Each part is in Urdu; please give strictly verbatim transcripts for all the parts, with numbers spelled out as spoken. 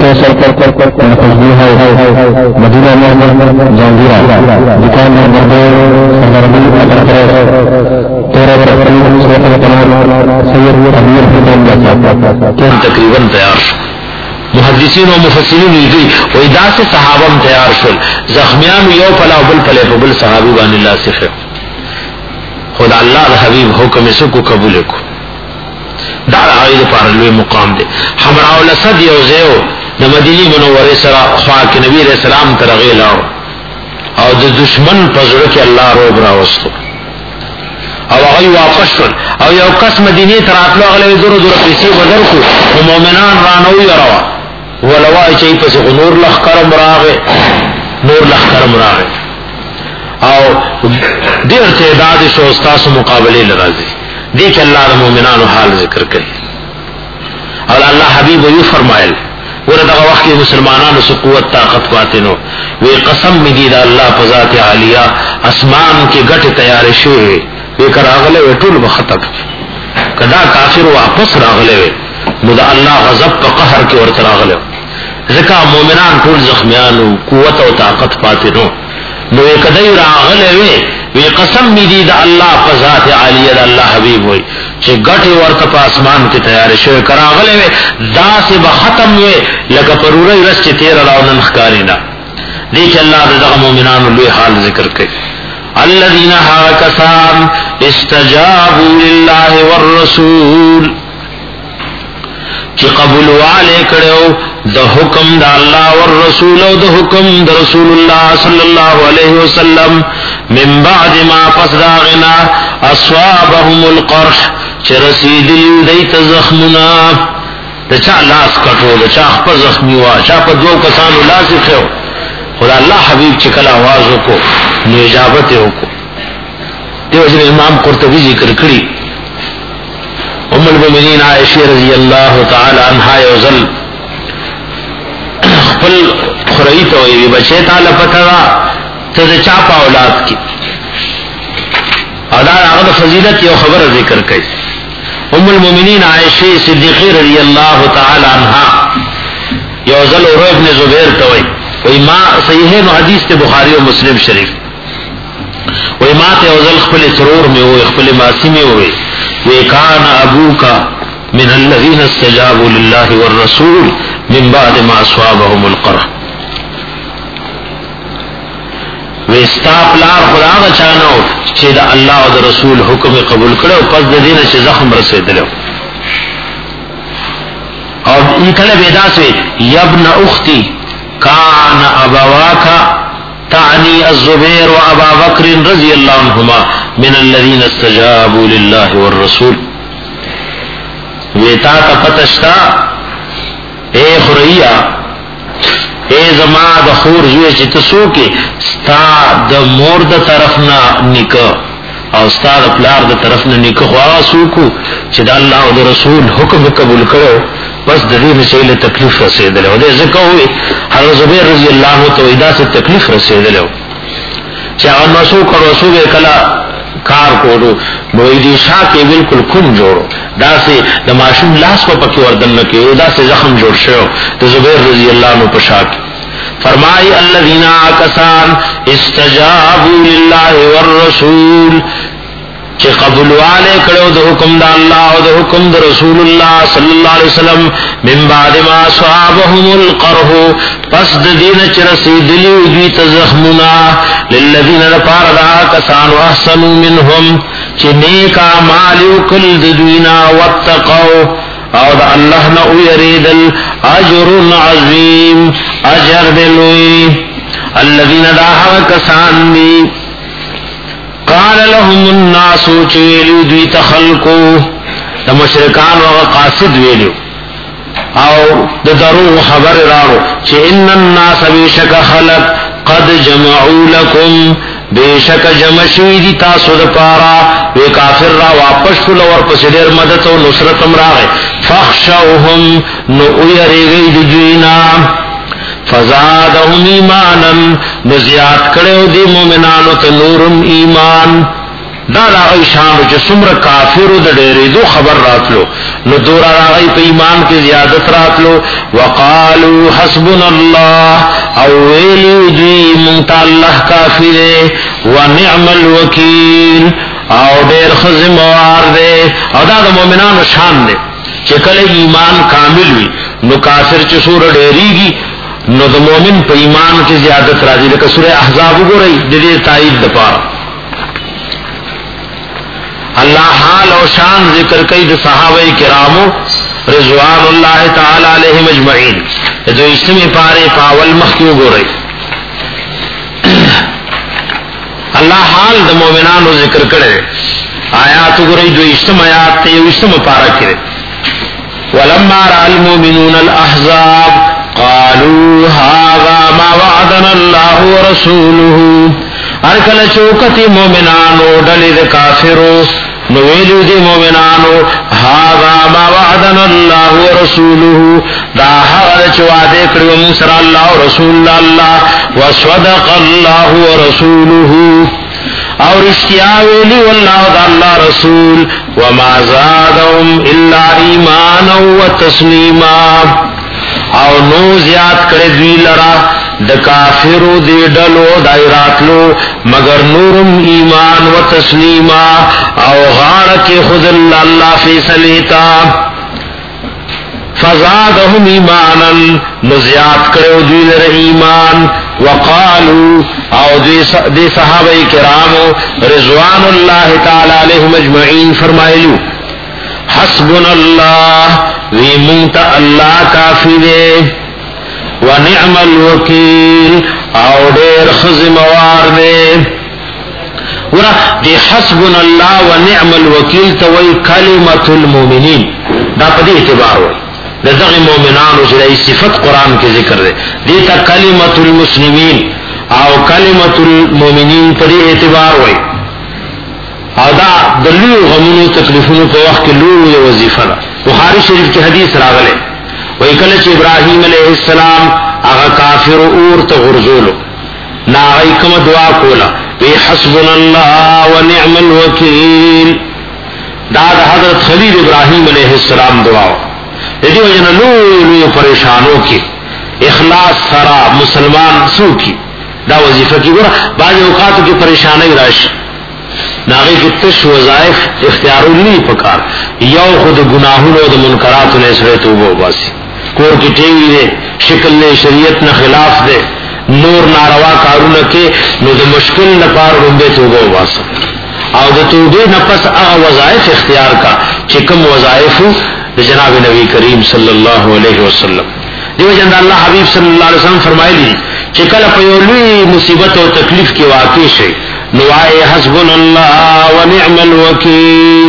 سر پر تصویر ہے مدینہ میں جہانگیرہ دکان نمبر دو سرگرمی تیرہ سید امیر حسین تقریباً تیار محدثین و مفسرین ہوئی و ادا سے صحابہ تیار شل زخمیان یو پلا بل پلے بل صحابی بان اللہ سے خدا اللہ حبیب حکم سو کو قبول کو دار عائد پارلوی مقام دے ہمراو لسد یو زیو دا مدینی منور سرا خواہ کے نبی علیہ السلام ترغی لاؤ او دا دشمن پزرک اللہ روب راوستو او اغی واپس شل او یو کس مدینی تراتلو اغلی دور دور پیسی بدر کو و مومنان رانوی روا ولوائی چاہی پس نور لخ کرم راغے نور لخ کرم راغے او دیر تعداد شوستاس مقابلے لرازی دیکھ اللہ دا مومنان حال ذکر کرے اور اللہ حبیب یو فرمائل ورد اغا وقت مسلمانان سے قوت طاقت پاتنو وی قسم می دی دا اللہ پذات عالیہ اسمان کے گٹ تیار شوئے وی کر آغلے وی طول بخطب کدا کافر واپس راغلے وی مدہ اللہ غضب پا قہر کے ورطر آغلے ذکا مومنان طول زخمیانو قوت و طاقت پاتنو نو وی کدی راغلے وی وی قسم می دی دا اللہ پذات عالیہ دا اللہ حبیب ہوئی چھے گٹی ورطا پا اسمان کی تیاری شوئے کراغلے وی دا سے بختم وی لکا پروری رس چی تیر راونن خکارینا دیکھ اللہ دا دا مومنان لوی حال ذکر کئی الذین حاکسان استجابوا للہ والرسول چی قبول والے کڑیو دا حکم دا اللہ والرسول و دا حکم دا رسول اللہ صلی اللہ علیہ وسلم من بعد ما پس داغنا اصوابهم القرح چی رسید لیو دیت زخمنا دا چا لاس کٹو دا چا خپا زخمیوا چا پا دو کسانو لاسی خیو خدا اللہ حبیب چکل آوازو کو نو اجابتو کو دیو جن امام قرطبی ذکر کری ام المؤمنین عائشہ رضی اللہ تعالی عنہ یوزل خپل خرئی تو یہ بچے تعالی پتہ تد چاپا اولاد کی ادار اغد فضیلت یہ خبر ذکر کئی ام المؤمنین عائشہ صدیقہ رضی اللہ تعالی عنہ یوزل اور ابن زبیر توئی وہی ماں صحیح حدیث تے بخاری و مسلم شریف وہی ماں تے یوزل خپل سرور میں ہوئے خپل ماسی میں ہوئے وَكَانَ أَبُوكَ مِنَ الَّذِينَ اسْتَجَابُوا لِلَّهِ وَالرَّسُولِ مِنْ بَعْدِ مَا أَصْوَابَهُمُ الْقَرْحُ وَاسْتَاپْ لَار خدا دا چانو چھے دا اللہ و دا رسول حکم قبول کرو پس دا دین چھے زخم رسے دلو اور یہ کلب ادا سے یبن اختی کان ابواکا تعنی الزبیر و ابا بکر رضی اللہ عنہما من الذین استجابوا للہ والرسول ویتا تا پتشتا اے خریا اے زما دا خور زوی چی تسو کے ستا دا مور دا طرفنا نکا او ستا دا پلار دا طرفنا نکا خواہ سوکو چی دا اللہ و دا رسول حکم قبول کرو بس دین چیلے تکلیف رسید لے دے ذکر ہوئی حضرت زبیر رضی اللہ تو ادا سے تکلیف رسید لے چاہاں مسو کا رسول کلا کار کو دو نویدی شاہ کے بالکل کن جوڑو دا سے دماشم لاس کو پکی وردن نکی ادا سے زخم جوڑ شو تو زبیر رضی اللہ عنہ پشا کی فرمائی الذین آکسان استجابوا للہ والرسول کہ قبول والے کڑو دو حکم دا اللہ و دو حکم دا رسول اللہ صلی اللہ علیہ وسلم من بعد ما صحابهم القرح پس دین چرسی دلیو دیت زخمنا للذین نپار دا کسان و احسنوا منهم چی نیکا مالیو کل دوینا واتقو او دا اللہ نو یریدل اجر عظیم اجر دلوی الذین دا کسان دی قال لهم الناس چویلو دوی تخلقو دا مشرکان و قاصد ویلو او دا درو خبر راو چه ان الناس بیشک خلق قد جمعو لکم بیشک جمشوی دی تاسو دا پارا وی کافر را واپس کل ور پسدیر مدد و نصرتم راغی فخشوهم نو ایریگی دی دوینا فزادهم ایمانا نزیاد کرے دی مومنانو تنورم ایمان دا راغی شانو چې څومره کافرو د ډېرېدو خبر راتلو نو دورا راغی په ایمان کې زیادت راتلو. وقالو حسبنا الله او ویلو دی مونږ ته الله کافی دی ونعم الوکیل او ډېر خزموار دی. او دا د مؤمنانو شان دی چې کله ایمان کامل وي نو کافر چې سور ډېریږي نو د مؤمن په ایمان کې زیادت راځي. لکه سورہ احزاب وګورئ د دې تایید لپاره اللہ حال و شان ذکر کئی د صحابہ کرامو رضوان اللہ تعالی علیہم اجمعین. جو اسمی پارے پاول مخیو گو رہی اللہ حال د مومنانو ذکر کرے آیات گو رہی جو اسم آیات تے اسم پارا کرے. ولما رأى المؤمنون الأحزاب قالوا هذا ما وعدنا الله ورسوله. ارکل چوکتی مومنانو ڈلی د کافرو نو ویلو دی مومنانو هذا ما وعدنا الله ورسوله دا هغه چې وعده کړو موږ سره الله او رسول الله وصدق الله ورسوله او رښتیا ویلي والله دا الله رسول وما زادهم الا ایمانا وتسلیما او نو زیات کړی دوی لرا د کافرو دی ډلو دایراتلو مگر نورم ایمان و تسلیما او غاړه کې خود الله فیصلیتا فزادهم ایمانا نزیات کړو دوی لره ایمان. وقالو او دی صحابه کرامو رضوان الله تعالی علیهم اجمعین فرمایلو حسبنا الله وی مونږ الله کافی دی ونعم الوکیل او ډېر خزموار دی. ورا دی حسبنا الله ونعم الوکیل ته وی کلمۃ المؤمنین دا په دې اعتبار وای دغه مؤمنانو چې صفت قران کې ذکر دی دې ته کلمۃ المسلمین او کلمۃ المؤمنین په دې اعتبار وای. او دا د لوی غمونو تکلیفونو په وخت کې لوی وظیفه ده. بخاری شریف کې حدیث راغلی وی کله چې ابراهیم علیہ السلام هغه کافر اور ته غرزولو نا هغه کوم دعا کولا وی حسبنا الله ونعم الوکیل. دا د حضرت خلیل ابراهیم علیہ السلام دعا دې وجنه لوی لوی پریشانو کې اخلاص سره مسلمان سو کی دا وظیفه کې ګره بعض اوقاتو کې پریشانای راشي ناغی کی تش وظائف اختیارو نہیں پکار یو خود گناہوں د منکراتو نے سره توبه واسي کور کی ټیوی دے شکل نے شریعت نہ خلاف دے نور ناروا کارونه کې نو د مشکل لپاره رومبه توبه واسه او د توبه نه پس هغه وظائف اختیار کا چې کوم وظائف د جناب نبی کریم صلی الله علیه وسلم دیو جن الله حبیب صلی الله علیه وسلم فرمایلی چې کله په یو لوی مصیبت او تکلیف کې واقع شي نوائے حسبنا اللہ ونعم الوکیل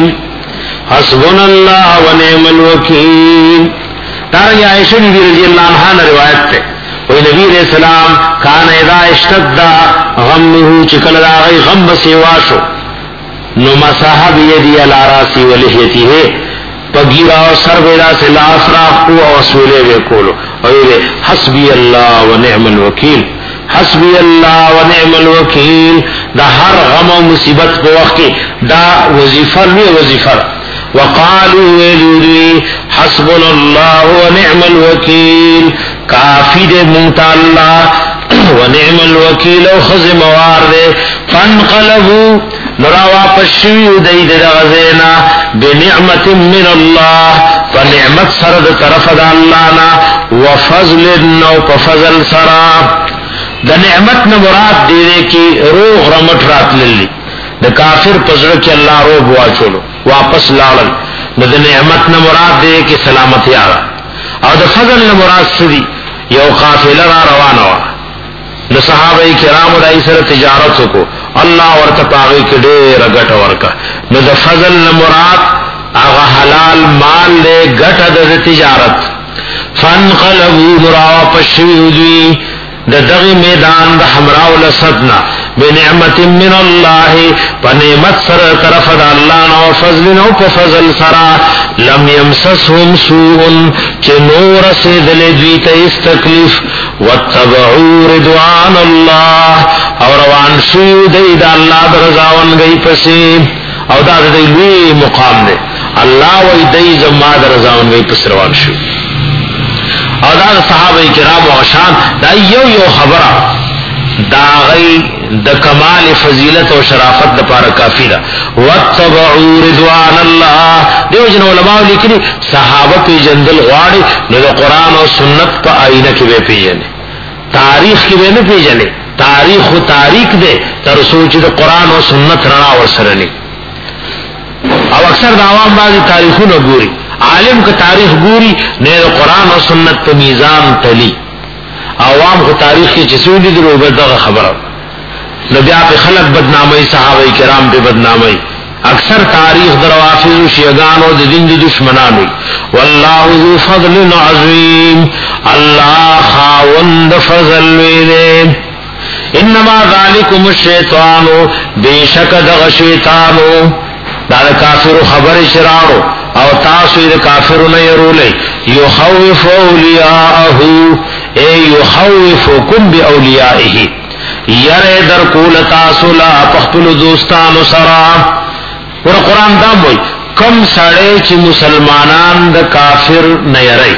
حسبنا اللہ ونعم الوکیل. تارنگی عائشہ بی رضی اللہ عنہ نے روایت تے وی نبی علیہ السلام کان اذا اشتد غمه چکل راغی غم بسیواشو نو مساح بیدی علی راسی ولحیتی ہے پگیرا و سر بیدا سے لاس راخو و سولے بے کولو وی حسبی اللہ ونعم الوکیل حسبی اللہ ونعم الوکیل. دا ہر غم و مصیبت په وخت کې دا وظیفه لوی وظیفه. وقالوا ویلوی حسبنا الله ونعم الوکیل کافی دے مونږ الله ونعم الوکیل او خزموار دے. فانقلبوا نرا واپس شوی دی د غزینا بنعمت من الله فنعمت سره د طرف د الله نا وفضل نو په فضل سره. د نعمت نه مراد دی کی روغ رمټ راتللی د کافر پزړه کې الله روغ واچولو واپس لاړل. د نعمت نه مراد دی کی سلامتی آغا او د فضل نه مراد سدي یو قافله را روانه وا نو صحابه کرام دای سره تجارت وکړو الله ورته پاغي کې ډېر غټ ورکا. نو د فضل نه مراد هغه حلال مال له غټه د تجارت. فانقلبوا مرا پشوی د دغه میدان د حمراء الاسدنا بنعمت من اللہ پنعمت سر طرف دا اللہ نو فضل نو پا فضل سرا لم یمسسهم سوء چنور سیدل دویت اس تکلیف واتبعوا رضوان اللہ اور روان شو دی دا اللہ دا رضاون گئی پسی او دا دا دی لوی مقام دے اللہ وی دی زما دا رضاون گئی پس روان شو او دا صحابہ کرام و غشان دا یو یو خبرہ دا غی دا کمال فضیلت و شرافت دا پارا کافی دا واتبعوا رضوان اللہ دیو جن علماء لکھنی صحابہ پی جندل غاڑی نو دا قرآن و سنت پا آئینہ کی بے پی جنے تاریخ کی بے نہ پی جنے تاریخ و تاریخ دے تر سوچ دا قرآن و سنت رنا و سرنی او اکثر دا عوام بازی تاریخو نہ گوری عالم کا تاریخ گوری نیر قرآن و سنت پا میزان تلی عوام کو تاریخ کی چسولی در عبداللہ خبر نبیاء پہ خلق بدنامی صحابہ کرام پہ بدنامی اکثر تاریخ در وافظ و شیگان و دین دی دشمنانی واللہ ذو فضل عظیم اللہ خاوند فضل ویدے انما ذالکم الشیطانو بے شک دغ شیطانو دا کافر خبر شرارو او تاسو دا کافر نیرولے یخوف اولیاءہو اے یخوفکم بی اولیائہی یرے در کول تاسو لا پختل دوستانو سرا اور قرآن دام ہوئی کم سڑے چی مسلمانان دا کافر نیرے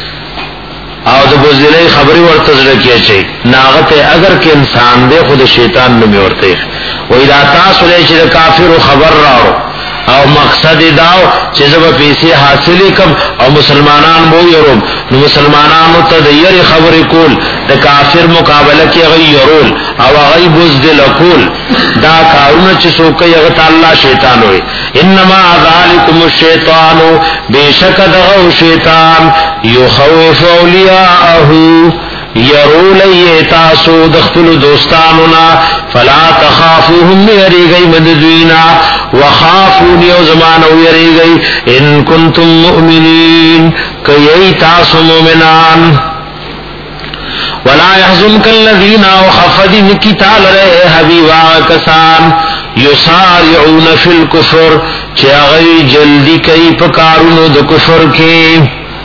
او دا بزدلے خبری ورتزر کیا چاہی ناغت اگر کہ انسان دے خود شیطان نمی ورتے وی دا تاسو لے چی دا کافر خبر راو او مقصد داو چیز با پیسی حاصلی کم او مسلمانان بو یروم نو مسلمانانو تا دا یری خبر کول دا کافر مقابلہ کی غی یرول او غی بزدل کول دا کارونا چی سوکی اغتا اللہ شیطان ہوئی انما ذالکم الشیطانو بے شک دغو شیطان یخوف اولیاءہو یرولی تاسو دختل دوستانونا فلا تخافوهم یری گئی مددوینا وخافونی او زمانو یری گئی ان کنتم مؤمنین کئی تاسو مومنان ولا يحزنك الذين وخفضن كتال رہے حبیبا کسان یسارعون فی الکفر چاگئی جلدی کئی پکارونو د کفر کے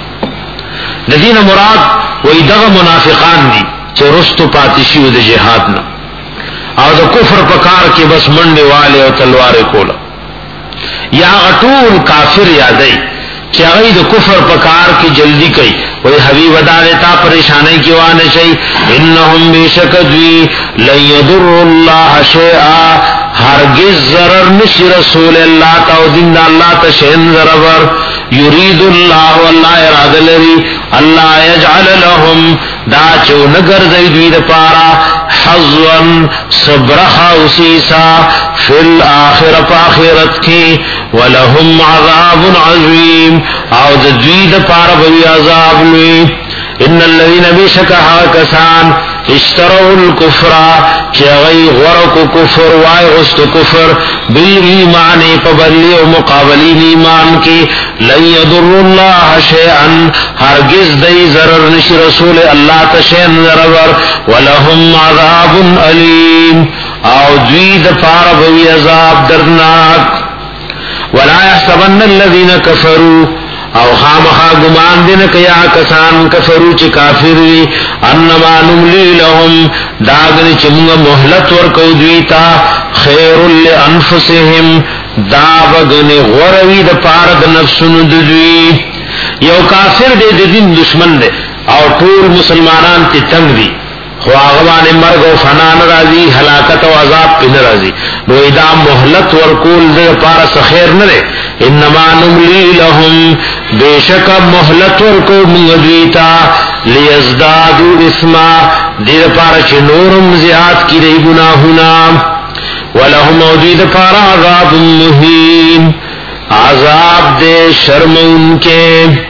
لذین مراد وی دغ منافقان دی چه رستو پاتشیو دا جہادنا او دا کفر پکار کے بس منڈے والے و تلوار کولا یا غطول کافر یادئی چه اغی دا کفر پکار کی جلدی کئی وی حبیب دارتا پریشانی کی وانے چاہی انہم بیشکدوی لن یدر اللہ شیعہ ہرگز ضرر نشی رسول اللہ تا و دن دا اللہ تا شہن ضرر یرید اللہ واللہ اراد لری اللہ یجعل لهم دا چو نگر زیدوی دا پارا حظوان صبرخا اسیسا فی الاخر پا آخرت کی ولهم عذاب عظیم او دا دوی دا پارا بوی عذاب لوی ان الذین بیشکہا کسان اشتروا الکفر چغی غرق کفر وای غست کفر بالایمان پبلی و مقابلی ایمان کی لن یضر اللہ شیئا ہرگز دی ضرر نش رسول اللہ تشین ضرر ولهم عذاب علیم او دوید پار بوی عذاب دردناک ولا يحسبن الذین کفروا او خامخا گمان دن کیا کسان کفرو چی کافر وی انما نملی لهم داغنی چمگا محلت ورکو دویتا خیر لانفسهم دابگنی غروی دا پارد نفسن ددوی یو کافر دے دین دشمن دے او طول مسلمانان تی تنگ دی خواغوان مرگ و فنان رازی حلاکت و عذاب پی نرازی نو ادام محلت ورکول دے پارا سخیر نرے انما نملی لهم بیشک محلت ورکو منگدویتا لیزدادو اسما دیر پارا چی نورم زیاد کی دی گناہنا ولهم اوجید پارا عذاب مہین عذاب دے شرم ان کے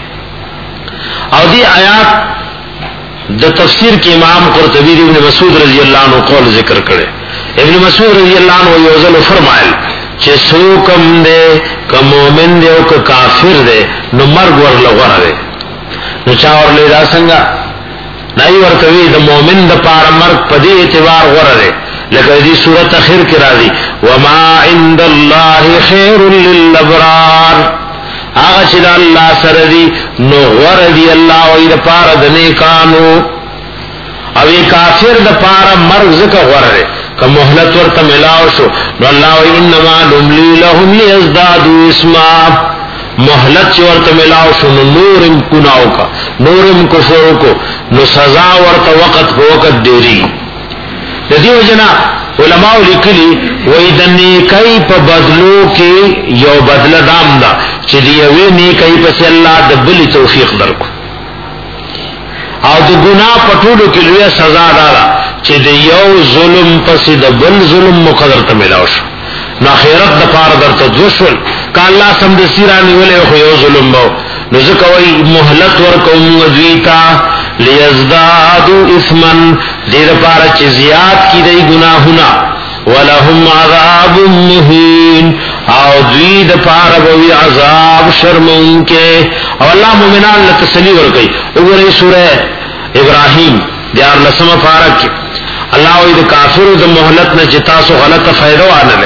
او دی آیات دا تفسیر کی امام قرطبی ابن مسعود رضی اللہ عنہ قول ذکر کرے ابن مسعود رضی اللہ عنہ یوزل فرمائل چه سو کم دے که مومن دے او که کافر دے نو مرگ ور لغور دے نو چاور لیدا سنگا نائی ورکوی دا مومن دا پار مرگ پدی اعتبار غور دے لکه دې سورۃ اخر کې راځي وما عند الله خير للابرار، هغه چې الله سره دی نو غره دی الله او د پاره د نیکانو، او کافر د پاره مرګ زکه غره که مهلت ورته ملاو شو نو الله و انما نملی لهم لیزدادوا اسما، مهلت ورته ملاو شو نو نورم گناو کا نورم کفر کو نو سزا ورته وقت په وقت دیری. د دې وجنا علماء لیکلي وې د نیکۍ په بدلو کې یو بدله دام ده چې دی یوې نیکۍ په الله د بل توفیق درکو، او د ګناه په ټولو کې لوی سزا ده چې د یو ظلم پس د بل ظلم مقدر ته ملاو شو. نو آخرت د پاره درته دوشل ک الله سم د سیرانی ولې خو یو ظلم وو نو ځکه وای مهلت ورکوم دویتا لیزدادوا اثما، دې لپاره چې زیات کی دی ګناهونه، ولهم عذاب مهین، او دوی د پاره وی عذاب شرمونکه. او الله مؤمنان له تسلی ورکړي. وګورئ سورہ ابراهیم دیار لسمه پارک الله وی د کافرو د مهلت نه جتا سو غلطه فائدہ وانه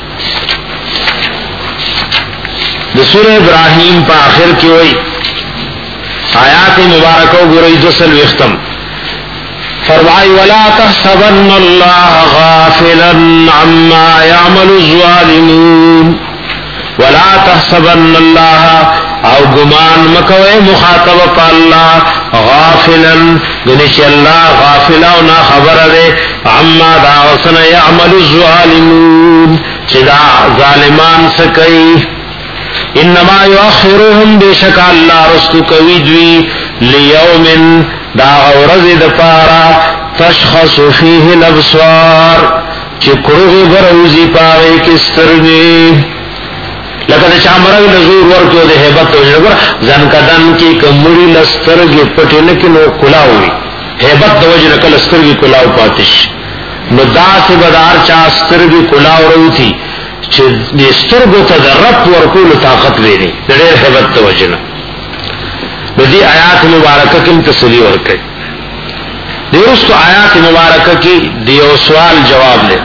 د سورہ ابراهیم په اخر کې وی آیات مبارکه وګورئ دسل وختم فرمای ولا تحسبن الله غافلا عما يعمل الظالمون، ولا تحسبن الله او گمان مکوئے مخاطب پا اللہ غافلا گنش اللہ غافلا و نا خبر دے عما داوسن یعمل الظالمون چدا ظالمان سکی، انما یؤخرهم بشک اللہ رستو کوي دوی لیوم دا غورز دپارا تشخص فیه الابصار چکروغ بروزی پاوے کسترگی، لکه د چا مرګ له زور ورکو د hebat او جګر ځان کدان کې کمړي لسترګې پټې نه کې نو کلاوي hebat د وجه کله سترګې کلاو پاتش نو داسې بدار چا سترګې کلاو وروتي چې د سترګو ته د رب ورکول طاقت لري د ډېر hebat د وجه نه. د دې آیات مبارکه کې تسلی ورکړي. د اوسو آیات مبارکه کې د یو سوال جواب لري.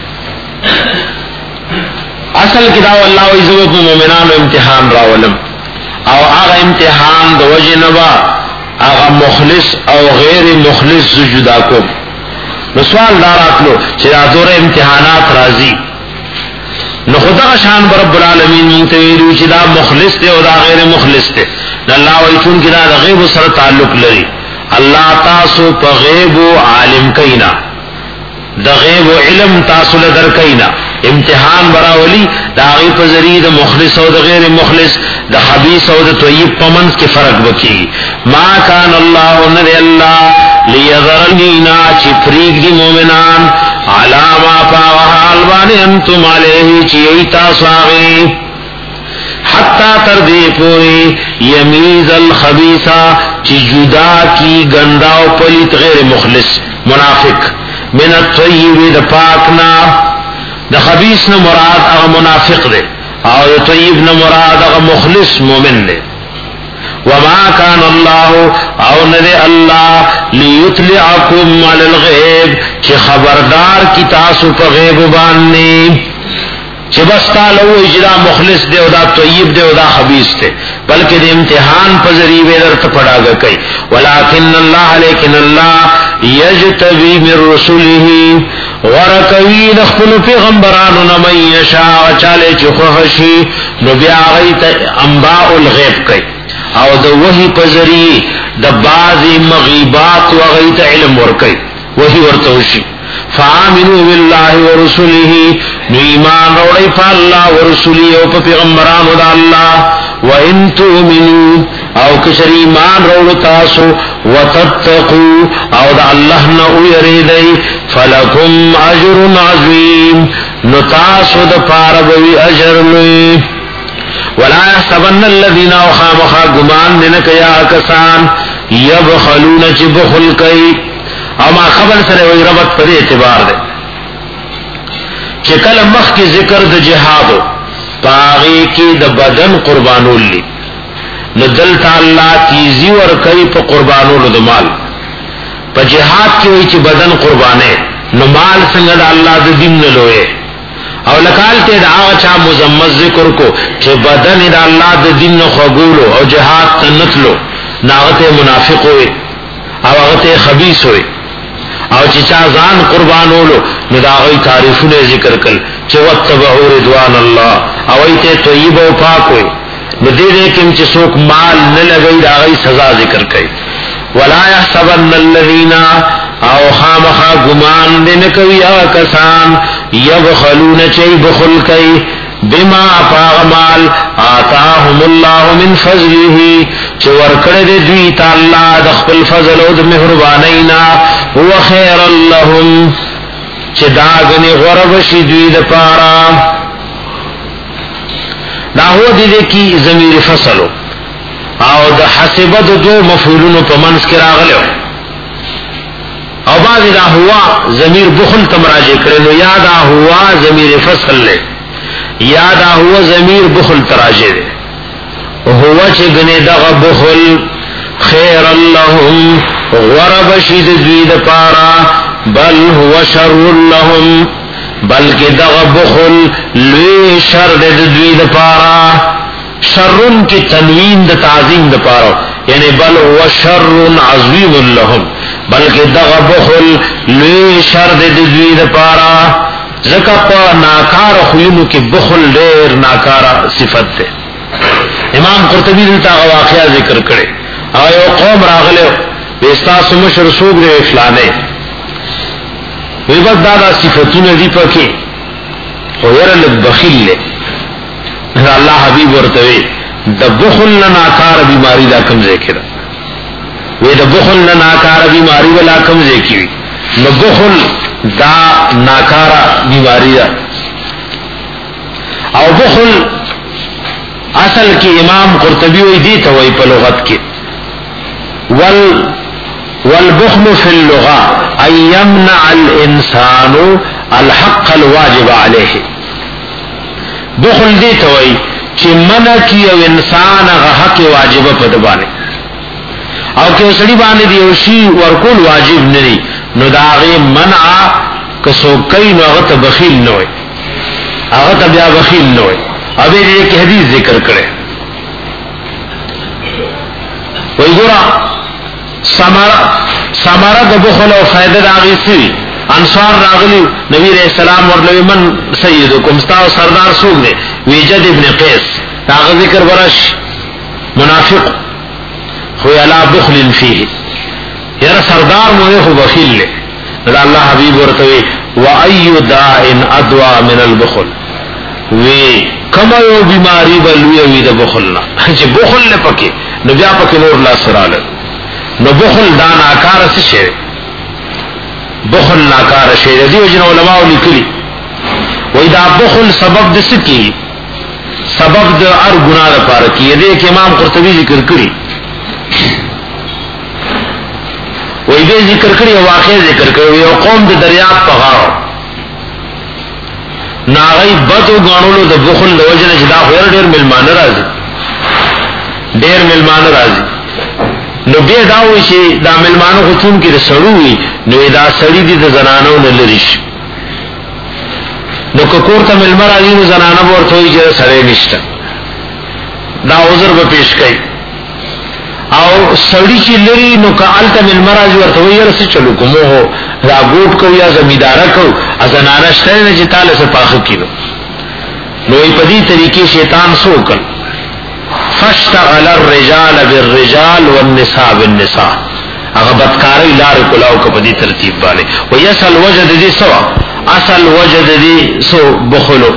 اصل کې دا الله عزوجل په مومنانو امتحان راولم، او هغه امتحان د وجه نوا هغه مخلص او غیر مخلص جدا کو. نو سوال داراتلو چې دا دور امتحانات راځي نو خدا شان رب العالمین مونږ ته ویلو چې دا مخلص دی او دا غیر مخلص دی. الله وايي چې دا د غیب سره تعلق لري. الله تاسو په غیب عالم کینا، د غیب علم تاسو له در کینا، امتحان براولی دا غی په ذریعہ د مخلص او د غیر مخلص، د خبیث او د طیب پمنس کې فرق وکي. ما کان الله ان الله لیذرنینا چې فریق دی مؤمنان علاما فاوحال باندې انتم علیه چې ایتا ساغي حتا تر دې پوری یمیز الخبیثا چې جدا کی گندا او پلیت غیر مخلص منافق من الطیب د پاکنا، د خبیث نه مراد هغه منافق دی او د طیب نه مراد هغه مخلص مؤمن دی. وما كان الله او نه الله ليطلعكم على الغيب چې خبردار کی تاسو په غیب باندې چې بس تعالی وې چې دا مخلص دی او دا طیب دی او دا خبیث دی، بلکې د امتحان په ذریعہ درته پڑھاګه کوي. ولکن الله لیکن الله یجتبی من رسله ورکوی د خپل پیغمبرانو نه مې یشاء چاله چې خوشي نو بیا غیت انباء الغیب کوي او د وحی په ذریعہ د بعضی مغیبات او غیت علم ور کوي وحی ورته وشي. فآمنوا بالله ورسله نو ایمان وروړي په الله ورسوله او په پیغمبرانو د الله. وان تؤمنوا او کشر ایمان وروړو تاسو وتتقوا او د الله نه ويریدئ فلکم اجر عظیم نو تاسو د پاره وی اجر لوی. ولا يحسبن الذين خامخا گمان دنه کیا کسان یبخلون چې بخل کوي او ما خبر سره وی ربط په اعتبار ده چې کله مخ کې ذکر د جهاد پاغي کې د بدن قربانول دي نو دل تعالی تیزی ور کوي په قربانولو د مال. په جهاد کې وی چې بدن قربانه نو مال څنګه د الله د دین نه لوی او لکال ته دا چا مزمت ذکر کو چې بدن د الله د دین نه خوګولو او جهاد ته نتلو ناغته منافق وي او هغه خبيث وي او چې چا ځان قربانولو نو دا غي تعریفونه ذکر کړل چې وتبعوا رضوان الله او ایته طیب او پاک وي نو دې دې کوم چې څوک مال نه لګي دا غي سزا ذکر کړي ولا يحسبن الذين او خامخا گمان دین کوي کسان یبخلون چي بخل کوي بما فاغمال آتاهم الله من فضله چې ورکړه دې دوی تعالی د خپل فضل او د مهربانینا هو خير لهم چې داغني غرب شي دوی د پاره دا هو دې کی ضمیر فصلو او د حسبه د دو مفعولونو په منځ کې راغلو او بعد دا هوا ضمیر بخل تمراجه کړي نو یاد هوا ضمیر فصل له یاد هوا ضمیر بخل تراجه ده هوا چې غنه دغه بخل خیر لهم غرب شید دوی د پارا بل هو شر لهم بلکې دغه بخل لوی شر د دوی د پارا شرن کی تنوین د تعظیم د پاره یعنی بل هو شر عظیم لهم بلکې دغه بخل لوی شر د دوی د پاره زکه په ناکار خوینو کې بخل ډېر ناکاره صفت ده امام قرطبی دلته واقعا ذکر کړي او یو قوم راغله وستا سم مشر سوق دی فلانه وی بس دا صفاتونه دي پکې او ير البخیل له الله حبیب ورته د بخل نه ناکار بیماری دا کم ځای کړه وی د بخل نه ناکار بیماری ولا کم ځای کړي نو بخل دا ناکارا بیماری دا او بخل اصل کی امام قرطبی وی دی ته وی په لغت کې وال والبخل في اللغه ان يمنع الانسان الحق الواجب عليه بخل دی ته وی چې منع کی او انسان هغه حق واجب په دبانه او که سړي باندې دی او شی ورکول واجب نه دی نو داغه منع کسو کین هغه ته بخیل نه وي هغه ته بیا بخیل نه وي ابه دې کې حدیث ذکر کړي وای ګورا سمارا سمارا د بخل او فائدہ داغه سي انصار راغلی نبی رسول سلام ورلوی من سیدکم ستا سردار سوق دی ویجد ابن قیس داغه ذکر ورش منافق خو الا بخل فيه یرا سردار مو خو بخیل له الله حبیب ورته و اي داء ادوا من البخل وی کما یو بیماری بلوی وی د بخلنا چې بخل نه پکې نو بیا پکې نور لا سراله نو بخل دا ناکار څه شي بخل ناکار شي دي جن علماء لیکلي وای دا بخل سبب د سکی سبب د ار ګناه لپاره کې دې کې امام قرطبي ذکر کړی وای دې ذکر کړی او واقع ذکر کړی یو قوم د دریاب په غاړه ناغي بدو غاڼولو د بخل د وجنه چې دا هر ډېر ملمانه راځي ډېر ملمانه راځي نو بیا دا وایي چې دا ملمانه خصوم کې رسړوي نو دا سړی دي د زنانو نه لري نو کوکور ته ملمر راځي نو زنانه ورته وایي چې سړی نشته دا عذر به پیش کوي او سړی چې لري نو کال ته ملمر راځي ورته وایي رسې چلو کومو را ګوټ کو یا زمیدارا کو ازنانه شته نه چې تعالی سره پاخه کینو نو په دې طریقې شیطان سوکل فاشتغل الرجال بالرجال والنساء بالنساء هغه بدکاری لار کولاو کو په دې ترتیب باندې ويسل وجد دې سوا اصل وجد دې سو بخلو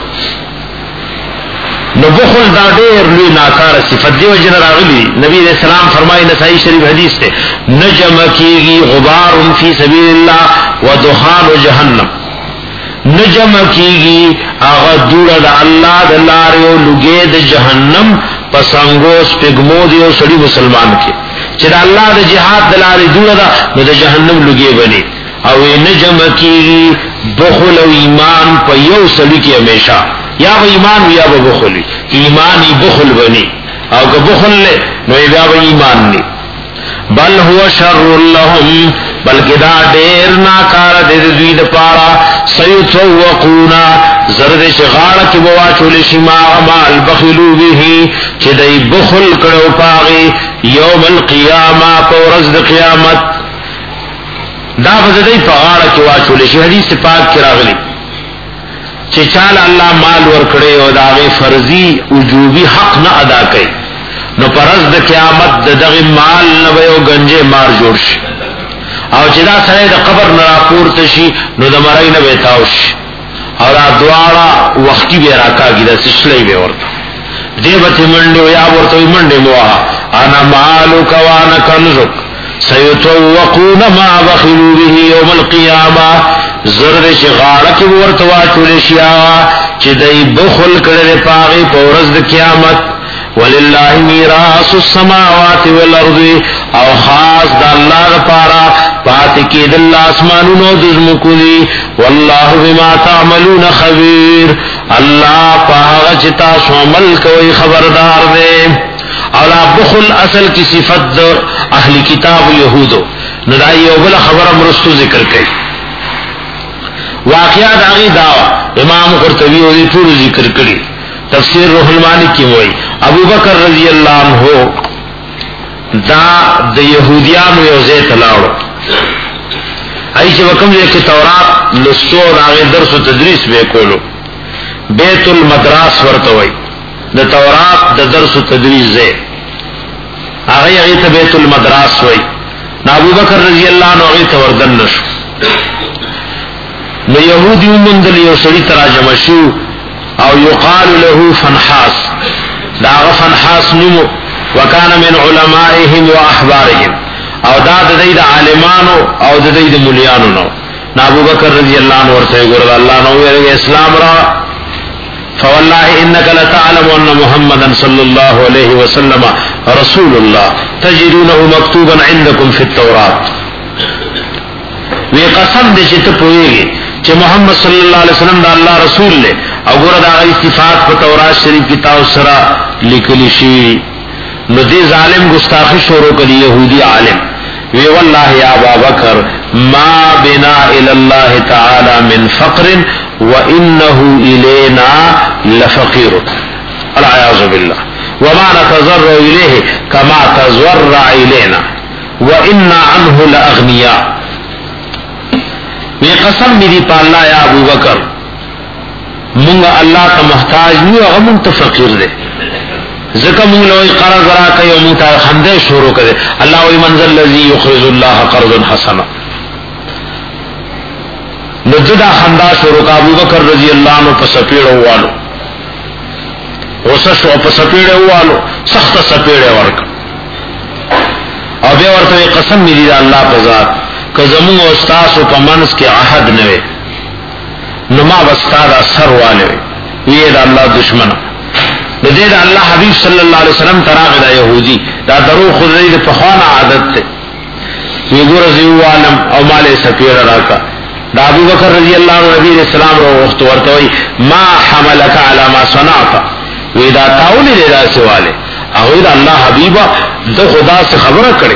نو بخل دا ډېر لوی ناکار صفت دی وجه راغلی نبی رسول الله فرمایي نسائی شریف حدیث ته نجم کیږي غبار فی سبیل الله ودخان جهنم نجم کیږي هغه دوړه د الله د لارې او لګې د جهنم پسنګوس پګمو دی او سړي مسلمان کې چې د الله د جهاد د لارې دوړه ده نو د جهنم لګې بني او نجم کیږي بخل او ایمان په یو سړي کې همیشه یا به ایمان یا به بخل ایمانی بخل بنی او که بخل نو یا به ایمان نی بل هو شر لهم بلکہ دا ډیر ناکار دې دوی د پاره سيطوقونا زرد شغاړه کې بوا چول شي ما عمل بخلو به چې دای بخل کړو پاغي یوم القیامه پورز د قیامت دا بزدی په غاړه کې واچول شي. حدیث پاک کې راغلی چې چاله الله مال ور کړی او داغه فرضي وجوبي حق نه ادا کړي نو پرز د قیامت دغه مال نه ویو گنجه مار جوړ شي او چې دا سره د قبر نه راپورته شي نو د مړی نه وتاو شي او دا دواړه وختي به راکاږي د سشلې به ورته دیوته منډه یا ورته منډه موها انا مالک وانا کنزک سيطوقون ما بخلوا به يوم القيامه زرد شغاړه کې ورته واچول شي چې دای بخل کړي پاغي پورز د قیامت ولله میراث السماوات والارض او خاص د الله لپاره پاتې کې د اسمانونو د زمکو دي والله بما تعملون خبير الله پاغه چې تاسو عمل کوي خبردار دی. اولا بخل اصل کی صفت د اهل کتاب یهودو نو دا یو بل خبره مرستو ذکر کړي واقعات هغه دا امام قرطبی او ټول ذکر کړي تفسیر روح المانی کی وای ابو بکر رضی اللہ عنہ دا د یهودیانو یو ځای ته لاړو ایشه وکم یې کې تورات لستو راغی درس او تدریس به کولو بیت المدراس ورته وای د تورات د درس او تدریس ځای هغه یې ته بیت المدراس وای ابو بکر رضی اللہ عنہ هغه ته وردن نشو نو يهودي ومندل یو سړي تراجم شو او يقال له فنحاس دا فنحاس نمو وکانه من علمائهم واحبارهم او دا د دې د عالمانو او د دې د مليانو نو ابو بکر رضی اللہ عنہ ورته ګور الله نو ویل اسلام را فوالله انك لتعلم ان محمدا صلى الله عليه وسلم رسول الله تجدونه مكتوبا عندكم في التوراة وی قسم دې چې ته پوهیږي چې محمد صلی الله علیه وسلم دا الله رسول له او ګوره دا غي صفات په تورات شریف کتاب سره لیکل شي نو دې ظالم ګستاخی شروع کړي يهودي عالم وی والله یا ابا بکر ما بنا الى الله تعالی من فقر وانه الينا لفقير العياذ بالله وما نتضرع اليه كما تضرع الينا وان عنه لاغنياء وی قسم دی په الله یا ابو بکر مونږ الله ته محتاج نه هغه مونږ ته فقیر دی ځکه مونږ له قرض راکې او مونږ ته خنده شروع کړي الله وی منزل الذي يقرض الله قرضا حسنا نجدا خندا شروع کا ابو بکر رضی اللہ عنہ په سپیړو والو اوسه شو په سپیړو والو سخت سپیړو ورک او بیا ورته قسم دی الله په ذات که زمون او استاسو په منس کې عهد نه وي نو ما واستاد اثر والے وی دا الله دشمن د دې د الله حبیب صلی الله علیه وسلم تراغ دا يهودي دا درو خدای د پخوانه عادت ته وی ګور زیو عالم او مال سفیر راکا دا ابو بکر رضی اللہ عنہ نبی رسول الله وخت ورته وی ما حملك على ما صنعت وی دا تاول له سواله او دا الله حبیبا د خدا سے خبره کړي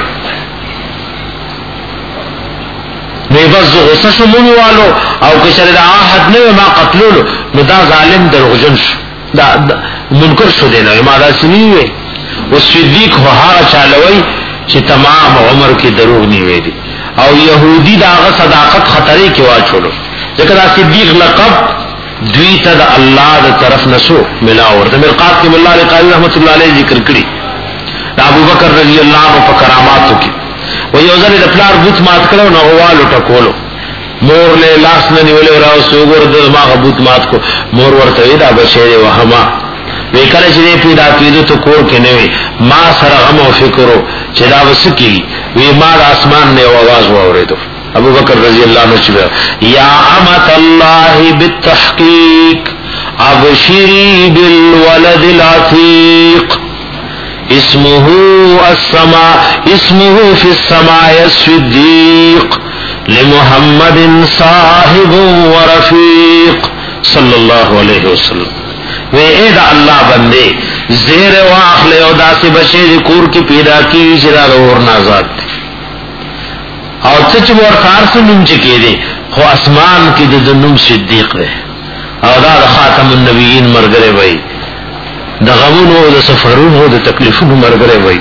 نو بس غصه شو مونږ والو او که شر د عهد نه ما قتلولو نو دا ظالم دروغجن شو دا, دا منکر شو دی نو ما دا سنی وي او صدیق هو هغه چالوي چې تمام عمر کې دروغ نه وي دي او يهودي داغه صداقت خطرې کې واچولو ځکه دا صدیق لقب دوی ته د الله د طرف نسو ملاور د مرقات کې مولا علی قاری رحمت الله علیه ذکر کړی دا ابو بکر رضی الله عنه په کراماتو کې و یو ځل د پلار بوت مات کړو نو والو ټکولو مور له لاس نه نیولې راو سوګور د ما بوت مات کو مور ورته دا بشری وهما وکړه چې پیدا پیدا ته کور کې نه وي ما سره غم او فکرو چې دا وسکی وی ما د اسمان نه आवाज واوریدو ابو بکر رضی اللہ عنہ چې یا امت الله بالتحقیق ابشری بالولد العتیق اسمه السماء اسمه في السماء الصديق لمحمد صاحب ورفيق صلی اللہ علیہ وسلم وی اے دا اللہ بندے زیر واخل او داسې بچی کور کې پیدا کی چې دا اور نازاد او سچ ورکار سے نوم چکے دے خو اسمان کی د نوم صدیق دے او دا خاتم النبیین مرګره وای د غمونو د سفرونو د تکلیفونو مرګره وای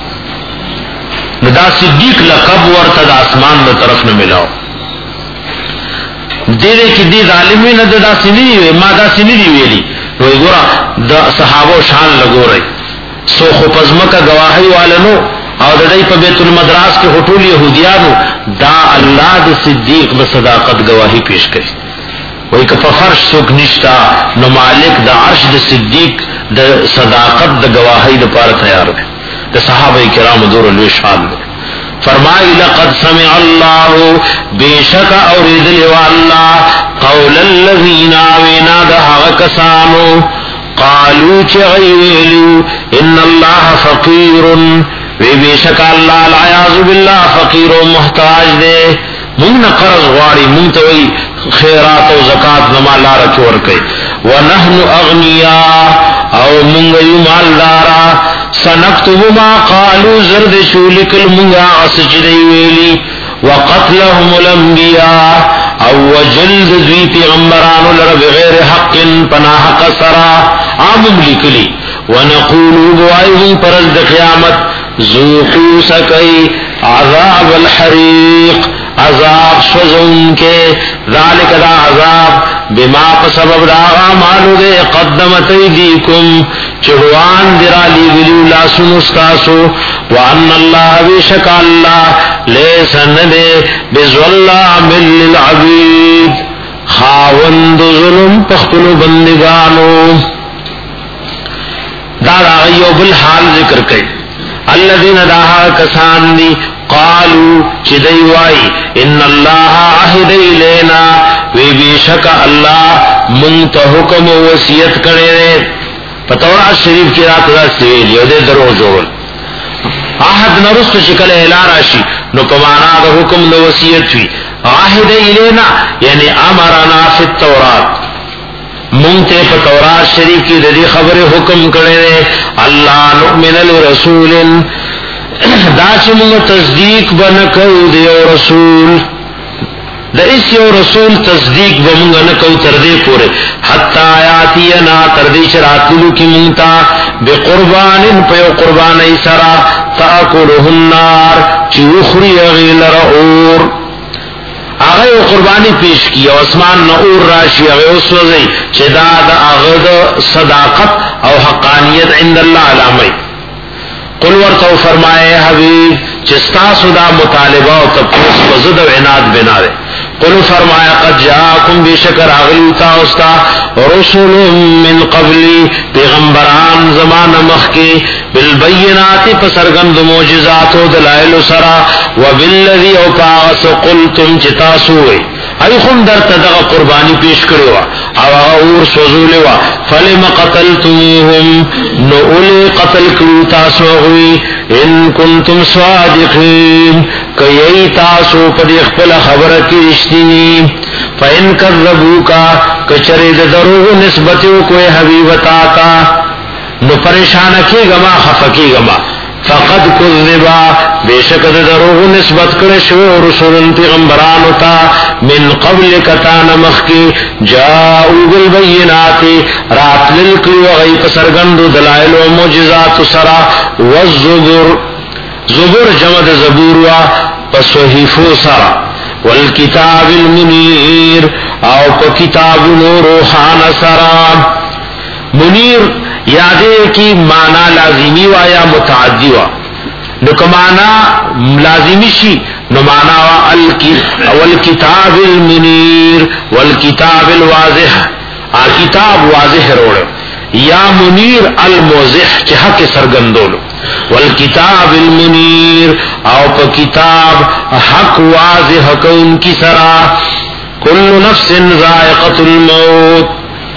دا صدیق لقب ورته د اسمان له طرف نه ملاو دې کې دې ظالمین د دا سنی ما دا سنی دی ویلي نو ګور د صحابه شان لګوري سو خو پزمکه گواهی والنو او د دې په بیت المدراس کې هټول يهوديانو دا الله د صدیق د صداقت گواهی پیش کړي وای که په فرش څوک نشتا نو مالک د عرش د صدیق د صداقت د گواهی لپاره تیار دی د صحابه کرام دور له شان فرمای لقد سمع الله بیشک اورید له الله قول الذين وینادها کسانو قالوا چغیلو ان الله فقیر وی بیشک الله العیاذ بالله فقیر و محتاج دے مونږ نه قرض غواړي مونږ ته وی خیرات او زکات زما لار چور کوي ونحن اغنیاء او مونږ یو مالدارا سنكتب ما قالوا زرد شولکل مونږه اسجدی ویلی وقتلهم الانبیاء او وجلد ذی پیغمبرانو لر بغیر حق پناہ قصرا عام لکلی ونقول بوائهم پرز د قیامت ذوقوا سکی عذاب الحریق عذاب سوزن کے ذالک دا عذاب بما سبب دا اعمال دے قدمت ایدیکم چڑوان درالی ویلو لا سنستاسو وان اللہ بشک اللہ لیسن دے بظلام للعبید خاوند ظلم پختلو بندگانو دا دا غیوب الحال ذکر کئی الذین داہا کسان دی قالوا چدی وائی ان اللہ عہد الینا وی بیشک اللہ منت حکم و وصیت کرے دے پتورات شریف کی رات دا سویلی او دے درو جوڑل عہد نرست شکل اعلان راشی نو پمانا دا حکم دا وصیت وی عہد الینا یعنی امرنا فی التورات منتے پا تورات شریف کی دی خبر حکم کرے دے اللہ نؤمن لرسول دا چی منگا تصدیق بنکو دیو رسول دا اس یو رسول تصدیق بمنگا نکو تردے پورے حتی آیاتینا تردے چراتلو کی منگتا بقربان پیو قربان ایسرا تاکلہ النار چی اخری اغیل رعور آغای قربانی پیش کی او اسمان نعور راشی اغای اسوزی چی دا دا اغد صداقت او حقانیت عند اللہ علامی قل ورطو فرمائے حبیب چستاسو دا مطالبہ و تپوس وزد و عناد بنا دے قل فرمایا قد جاکم بشکر اغلی تاؤستا رسول من قبلی پیغمبران زمان مخ کے بالبینات پسرگند موجزات و دلائل سرا وبالذی او پاغس قلتم چتاسوئے ای خون در تدغ قربانی پیش کروا او اور سوزولوا فلم قتلتموهم نؤلی قتل کرو تاسوغوی ان کنتم صادقین کئی تاسو پدی اخپل خبر کی رشتینی فإن کذبوکا کچرید دروغ نسبتیو کوئی حبیبتا تا نو پریشان کی گما خفکی گما فقد کذبا بیشک دروغ نسبت کرشو رسول پیغمبرانو تا من قبل کتان مخی جاؤ بالبینات رات للکلی وغیب سرگند دلائل و معجزات سرا والزبر زبر جمد زبوروا پسوحیفو سرا والکتاب المنیر او پا کتاب روحان سرا منیر یادے کی معنی لازمی وا یا متعدی وا نو کمانا لازمی شی نو معنی وا والکتاب المنیر والکتاب الواضح آ کتاب واضح روڑ یا منیر الموضح چی حق سرگندولو والکتاب المنیر او پا کتاب حق واضح کون کی سرا کل نفس ذائقت الموت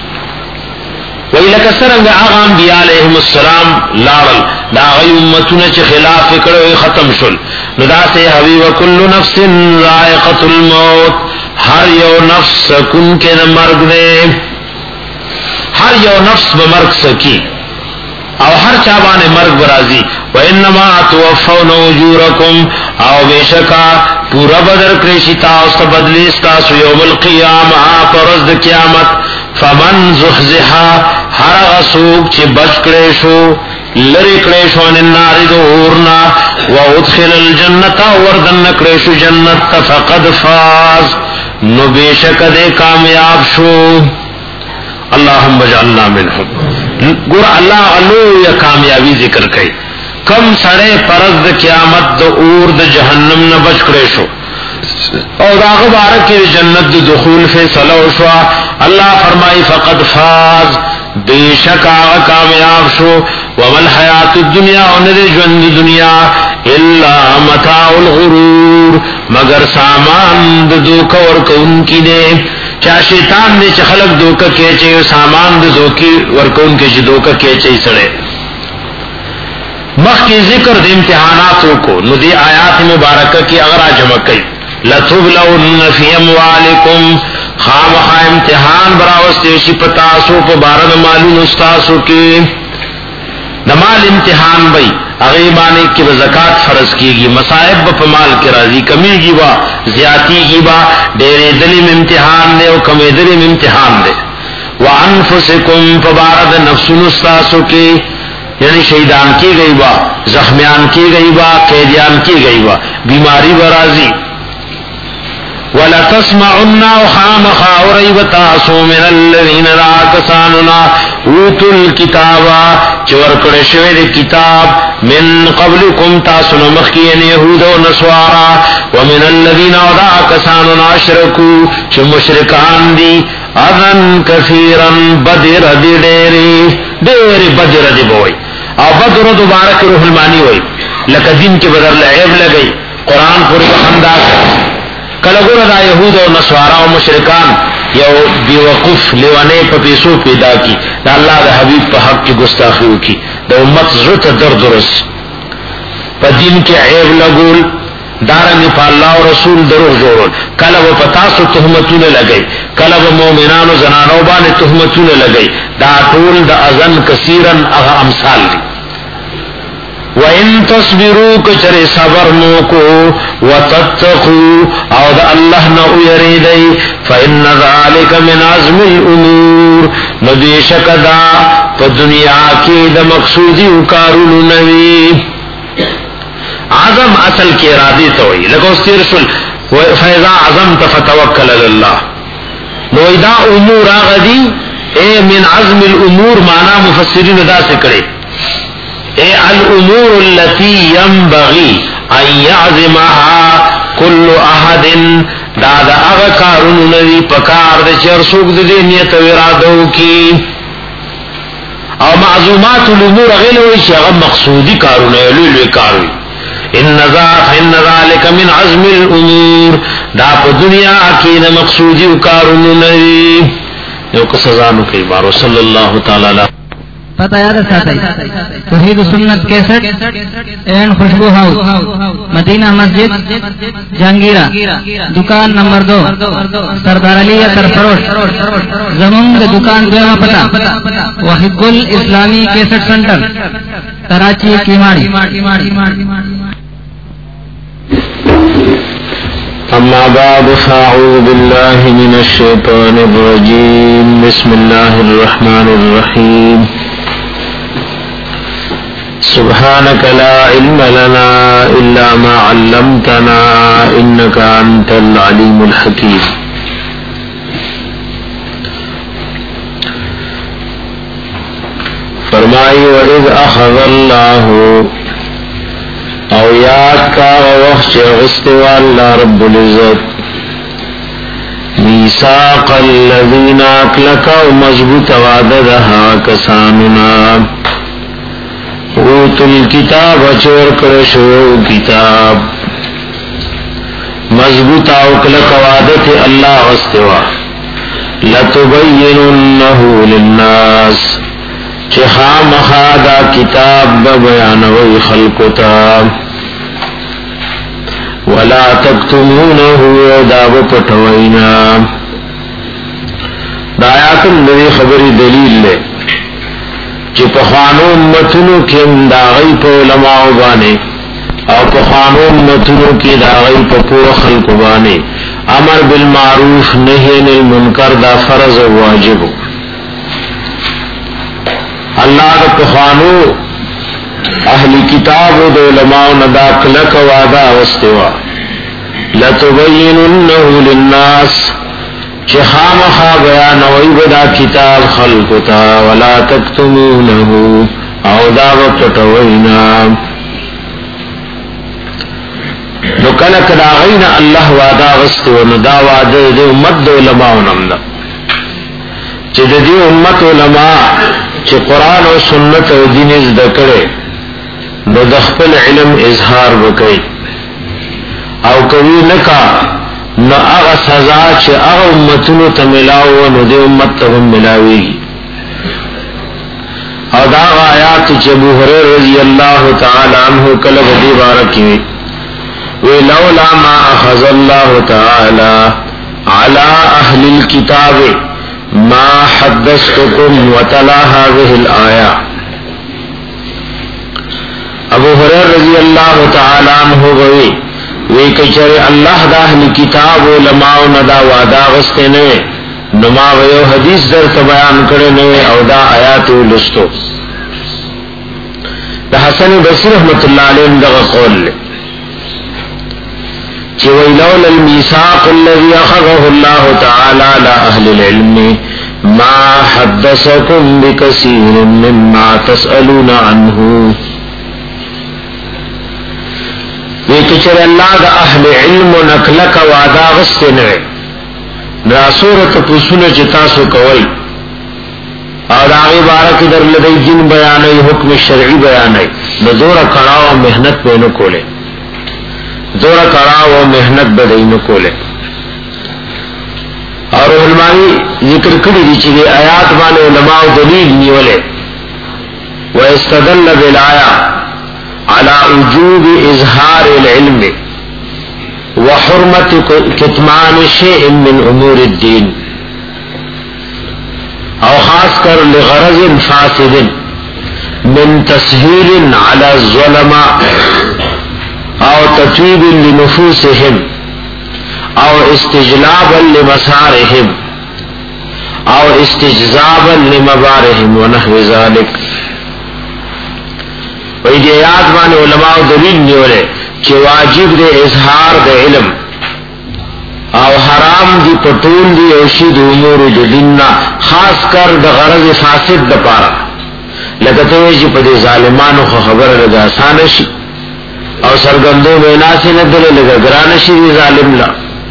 ویلک سرنگ آغا انبیاء علیہم السلام لارل دا غی امتون چی خلاف کرو ختم شل ندا سے حبیب کل نفس ذائقت الموت ہر یو نفس کن کے مرگ دے ہر یو نفس بمرگ سکی او هر چا باندې مرګ برازي. وانما توفون اجورکم او بشکا پورا بدر کړی شي تاسو بدلی تاسو یوم القیامه پرز د قیامت. فمن زحزحا هر غسوک چې بچ کړی شو لری کړی شو ان النار دورنا وادخل الجنه وردن کړی شو جنت فقد فاز نو بشک دې کامیاب شو. اللهم اجعلنا منهم. ګور الله علو یا کامیابی ذکر کړي کم سړی پرز د قیامت د اور د جهنم نه بچ کړی شو او داغه بارک جنت د دخول فیصله وشو. الله فرمای فقد فاز بیشک هغه کامیاب شو. ومل حیات الدنیا او نه ژوند دنیا الا متاع الغرور مگر سامان د دوکه ورکون کی نه. چا شیطان نے چ خلق دوکه کې چې سامان د دوکي ورکون کې چې دوکه کې چې سړی مخکې ذکر د امتحاناتو کو نو دی آیات مبارکه کې اگر جمع کړي لتبلون فی اموالکم خامخا امتحان براوسته شي پتا سو په بارد مالونو استاسو کې نمال امتحان بھئی اغیبانے کی زکات فرض کیگی مصائب په مال کی راضی کمی گی با زیادتی گی با ڈیرے دلیم امتحان دے و کمی دلیم امتحان دے. وانفسکم فبارد نفسن استاسو کی یعنی شہیدان کی گئی با زخمیان کی گئی با قیدیان کی گئی با بیماری برازی. وَلَتَسْمَعُنَّ وَخَامَخَا وَرَيْبَتَاسُ مِنَ الَّذِينَ رَاكَسَانُنَا اُوتُوا الْكِتَابَ چورکڑ شوید کتاب من قبلکم تاسن مخین یہود و نسوارا ومن الذین راکساننا اشرکو چ مشرکان دی اذن کثیرا بدر دی ڈیری ڈیری بدر دی بوئی او بدر دوبارک روح المانی ہوئی لکہ دین کی بدر لعیب لگئی قرآن پوری بخندہ کلگور دا یہود و نسوارا و مشرکان یو بیوقف لیوانے پا پیسو پیدا کی دا اللہ دا حبیب پا حق کی گستاخیو کی دا امت زرط درد رس پا دین کے عیب لگول دارنگی پا اللہ و رسول دروغ جوڑول کلب و پتاسو تحمتون لگئی کلب و مومنان و زنانو بان تحمتون لگئی دا طول دا ازن کثیرن اغا امثال دی. وَإِن تَصْبِرُوا كَچَرِ صبر موکو وَتَتَّقُوا او دا اللہ نہ یریدئی فَإِنَّ ذَلِكَ مِنْ عَزْمِ الْأُمُورِ نبیشک دا پا دنیا کی دا مقصودی اکارون نوی. عظم اصل کی ارادی توئی لگو استیر سل فَإِذَا عَزَمْتَ فَتَوَكَّلَ لِلَّهِ نویدہ امور آغدی اے من عزم الامور معنی مفسرین دا سے کرے اے الامور التي ينبغي ان يعزمها كل احد دا دا اغا کارون نوی پکار دا چر سوک دا نیت و ارادو کی او معزومات الامور غیل ویشی اغا مقصودی کارون ایلوی کاروی ان ذالک من عزم الامور دا پا دنیا کی دا مقصودی کارون نوی یو کسزانو کئی بارو صلی اللہ تعالی علیہ پتہ یاد ساتھ Tauheed Sunnat cassette and Khushboo house Madina Masjid Jahangira دکان نمبر دو سردار علی اتر فروش زمون دکان دویمہ پتہ وحید گل اسلامی کیسٹ سنٹر کراچی کیماڑی. اما بعد فاعوذ باللہ من الشیطان الرجیم بسم اللہ الرحمن الرحیم سبحانك لا علم لنا إلا ما علمتنا إنك أنت العليم الحكيم. فرمائی وَإِذْ أَخَذَ اللَّهُ او یاد کا وقت غستوا اللہ رب العزت میثاق الذین اکلکا مضبوط وعددہا کساننا اوتوا الکتاب چور کرشو کتاب مضبوط اوکلک وعدت اللہ واستوا لتبیننه للناس چخام خادا کتاب بیانوی خلقتا ولا تکتمونه داب پٹوینا. دا آیات الذی خبری دلیل لے چې په خوانو امتونو کې دا غي په علماء باندې او په خوانو امتونو کې دا غي په پوره خلق باندې امر بالمعروف نهي عن المنکر دا فرض او واجب. الله د خوانو اهل کتاب او د علماء ندا کلک وعده واستوا لتبیننه للناس چې خامخا بیانوي بدا کتاب خلقتا ولا تکتمونه او دا وپټوینا. نو کله کله غینا الله وعده واستو نو دا وعده د امت علماء نمدا چې د دې امت علماء چې قران او سنت او دین زده کړي نو د خپل علم اظهار وکړي او کوي نکا نو هغه سزا چې هغه امتونو ته ملاو نو د امت ته ملاوي. او دا آیات چې ابو هريره رضی الله تعالی عنہ کله دې بارکی ولولا ما اخذ الله تعالی على اهل الكتاب ما حدثتكم وتلا هذه الايه. ابو هريره رضی الله تعالی عنہ وی وی کچره الله د اهل کتاب علماء ندا وعده غسته نه نما ویو حدیث در ته بیان کړي نه او دا آیات ولستو. د حسن بصری رحمت الله علیه دغه قول چې ویلول الميثاق الذي اخذه الله تعالى على اهل العلم ما حدثكم بكثير مما تسالون عنه. ویکچر اللہ دا اہل علم و نکلک وعدا غستے نوے دا صورت پسول چتاسو کوئی اور آغی بارک در لدی جن بیانی حکم شرعی بیانی دورا کڑاو و محنت بے نکولے دورا کڑاو و محنت بدئی نکولے. اور علمائی ذکر کری دی چگے آیات بانے علماء دلیل نیولے وَاِسْتَدَلَّ بِالْآيَةِ على وجوب اظهار العلم وحرمة كتمان شيء من امور الدين او خاص کر لغرض فاسد من تسهيل على الظلماء او تطيب لنفوسهم او استجلابا لمسارهم او استجزابا لمبارهم ونحو ذلك. وی دی آیات بانے علماء دلیل نیولے چی واجب دے اظہار دے علم او حرام دی پٹول دی اوشید امور دی دننا خاص کر دا غرض فاسد دا پارا لگتوی جی پا دی ظالمانو خبر لگا آسانشی او سرگندو میناسی ندلے لگا گرانشی دی ظالم لا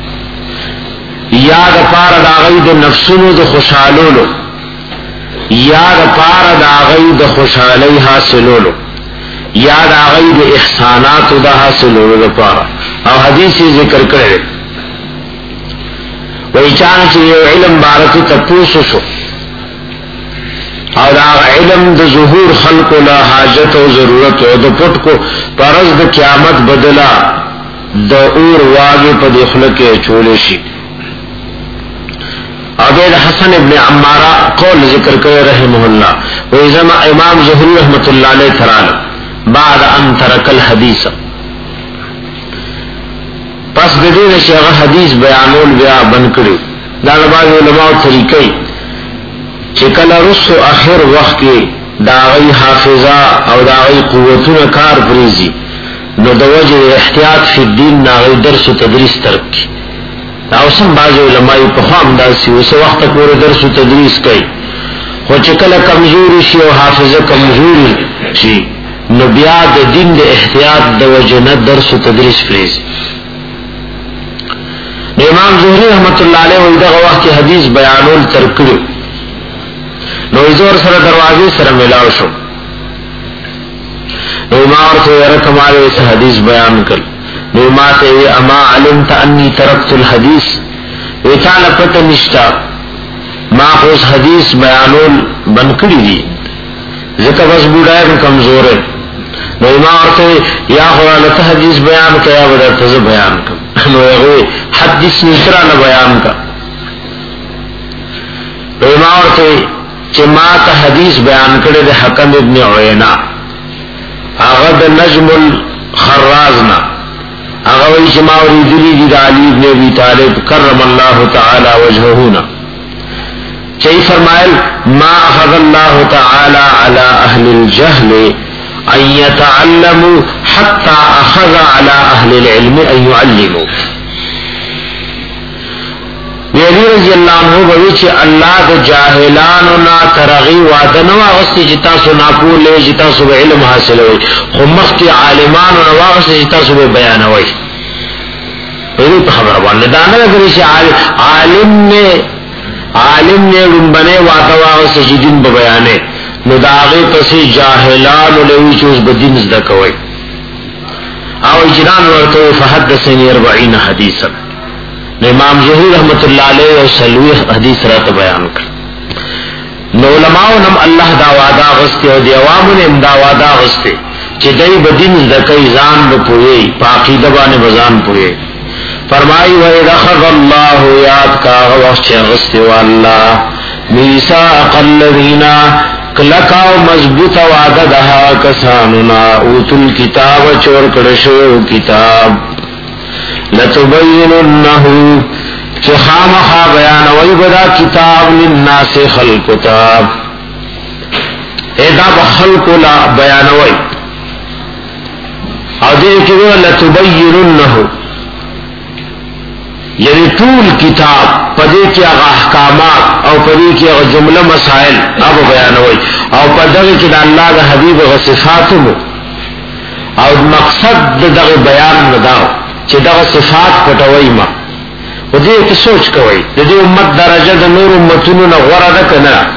یا دا پارا دا غید نفسونو دا خوشحالولو یا دا پارا دا غید خوشحالی حاصلولو یاد آغای د احسانات دا حاصلولو لپاره او حدیث ذکر کړی وای چانه چې علم بارته تپوسو شو او دا علم د ظهور خلق لا حاجت او ضرورت او د پټ کو پرز د قیامت بدلا د اور واګه په دخله کې چولې شي. ابو حسن ابن عمارہ قول ذکر کړی رحمه الله وای زما امام زهری رحمت الله علیه ترانه بعد ان ترک الحدیث پس د دې چې هغه حدیث بیانول بیا بند کړی دا د بعض علماء طریقې چې کله رسو اخر وخت کې دا غي حافظه او دا غي قوتونه کار پریزي نو د وجه احتیاط فی الدین نه غي درس او تدریس ترک او سم بعض علماء په خام داسي اوس وخت پورې درس او تدریس کوي خو چې کله کمزوري شي او حافظه کمزوري شي نو بیا د دین د احتیاط د وجنه درس او تدریس فریز. امام زهری رحمت الله علیه وی دغه وخت حدیث بیانول ترکړو نو زور سره دروازې سره ملاو شو نو ما ورته ورکماله اس حدیث بیان کړ نو ما ته اما علمت انی ترکت الحدیث وکاله پته نشتا ما اوس حدیث بیانول بند کړی دي ځکه بس بوډای کمزور نو ما ورته یا حواله حدیث بیان کیا ورته بیان کړ نو هغه حدیث نشرا نه بیان کا نو ما ورته چې ما ته حدیث بیان کړی د حکم ابن عینہ هغه د نجم الخرازنا هغه وایي چې ما اوریدلی دي د علی ابن ابي طالب کرم الله تعالی وجهه نا چې فرمایل ما اخذ الله تعالی على اهل الجهل ان يتعلموا حتى اخذ على اهل العلم ان يعلموا. ویلی رضی اللہ عنہ بوی چی اللہ دا جاہلانو نا ترغی وعدنو آغستی جتا سو ناپور لے جتا سو بے علم حاصل ہوئی خمختی عالمانو نا آغستی جتا سو بے بیان ہوئی. ویلی پا خبر باندے دانا لگری چی عالم نے عالم نے رنبنے وعدو آغستی جی دن بے بیانے نو داغی پسی جاہلانو لوی چوز بدین ازدکوئی او اجران ورطوی فحدثنی اربعین حدیثا. امام زہری رحمت اللہ علیہ اور سلوی حدیث رات بیان کر. نو علماء نم اللہ دا وعدہ غستے اور دی عوام نے دا وعدہ غستے چی دی بدین زکی زان بپوئی پاقیدہ بانے بزان پوئی. فرمائی وَإِذْ أَخَذَ اللَّهُ یاد کا وقت چی غستے واللہ میثاق الذین کلکا و مضبوط وعدہ دہا کساننا اوتوا الکتاب چور کڑشو کتاب لتبیننه چه خامخا بیانوی بدا کتاب للناس خلقتا ایدا بخلق لا بیانوی او دیر کیو لتبیننه یعنی طول کتاب پدے کی اغا احکامات او پدے کی اغا جملہ مسائل اب بیانوی او پدے کی دا اللہ دا حبیب اغا صفاتمو او مقصد دا بیان نداو چې دا صفات پټوي ما و دې کې سوچ کوي د دې امت درجه د نور امتونو نه غوړه ده کنه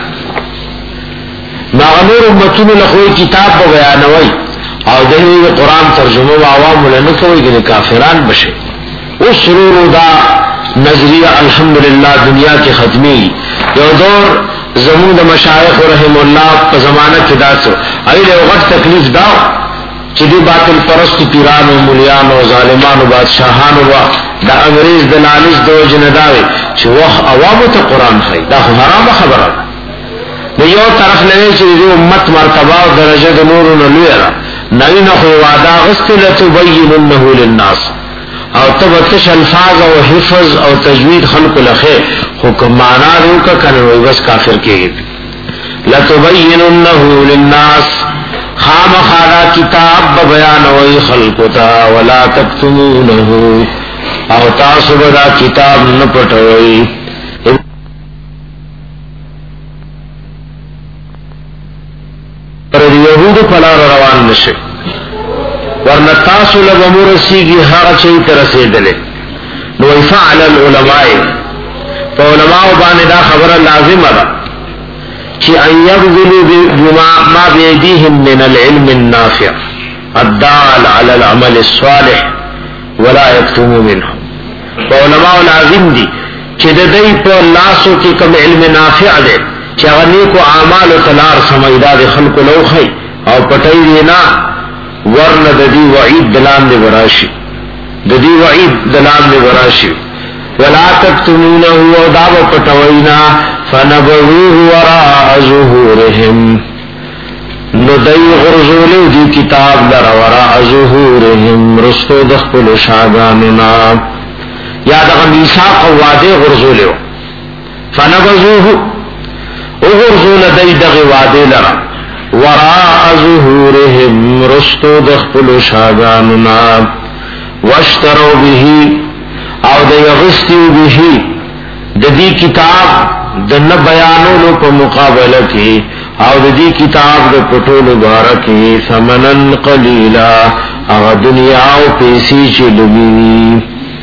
ما نور امتونو له کوئی کتاب په بیانوي او د قرآن ترجمه او عوام له نه کوي چې کافران بشي او سرور دا نظریه الحمدلله دنیا کې ختمي یو دور زمون د مشایخ رحم الله په زمانہ کې داسو ایله وخت تکلیف دا چې دی باطل پرست پیرانو مليانو ظالمانو بادشاہانو وا دا انګريز د لالچ د وجنه داوي چې وخ عوامو ته قران خي دا حرام خبره نو یو طرف نه چې د امت مرتبه او درجه د نور نه لویرا نه نه خو وعده غسل تبيننه للناس او تبتش الفاظ او حفظ او تجوید خلق لخه حکم معنا روکا کنه بس کافر کېږي لتبيننه للناس خام خالا کتاب بیان وی خلقتا ولا تکتمونه او تاسو دا کتاب نپٹوئی پر یہود پلار روان نشے ورنہ تاسو لبمورسی کی حق چاہی ترسے دلے نو فعل العلماء فعلماء بانے دا خبر لازم ادا کہ ان يبذلوا بما ما بيديهم من العلم النافع الدال على العمل الصالح ولا يكتموا منه. علماء لازم دي چې د دې په لاسو کې کوم علم نافع دی چې هغه نیکو اعمال او تلار سمېدا د خلکو لوخي او پټي دینا ورن د دې وعید دلان دی وراشي د دې وعید دلان دی وراشي ولا تكتمونه ودعو پټوینا فنبذوه وراء ظهورهم ندی غرزولو دی کتاب در وراء ظهورهم رستو دخپل شاگاننا یا دغا میثاق وعده غرزولو فنبذوه غرزول دی دغی وعده لرا وراء ظهورهم رستو دخپل شاگاننا واشتروا به او دی غستیو به د دې کتاب د نه بیانولو په مقابله کې او د دې کتاب د پټولو باره کې ثمنن قلیلا او دنیا او پیسې چې لګي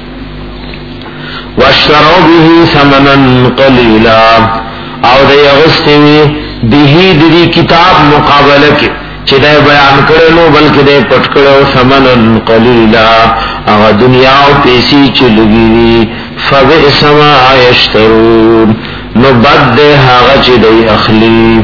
واشتروا به ثمنن قلیلا او د یغستوی به د دې کتاب مقابله کې چې دا بیان کړو بلکې دا پټ کړو ثمنن قلیلا او دنیا او پیسې چې لګي فبئس ما یشترون نو بد هغه چې دی اخلی.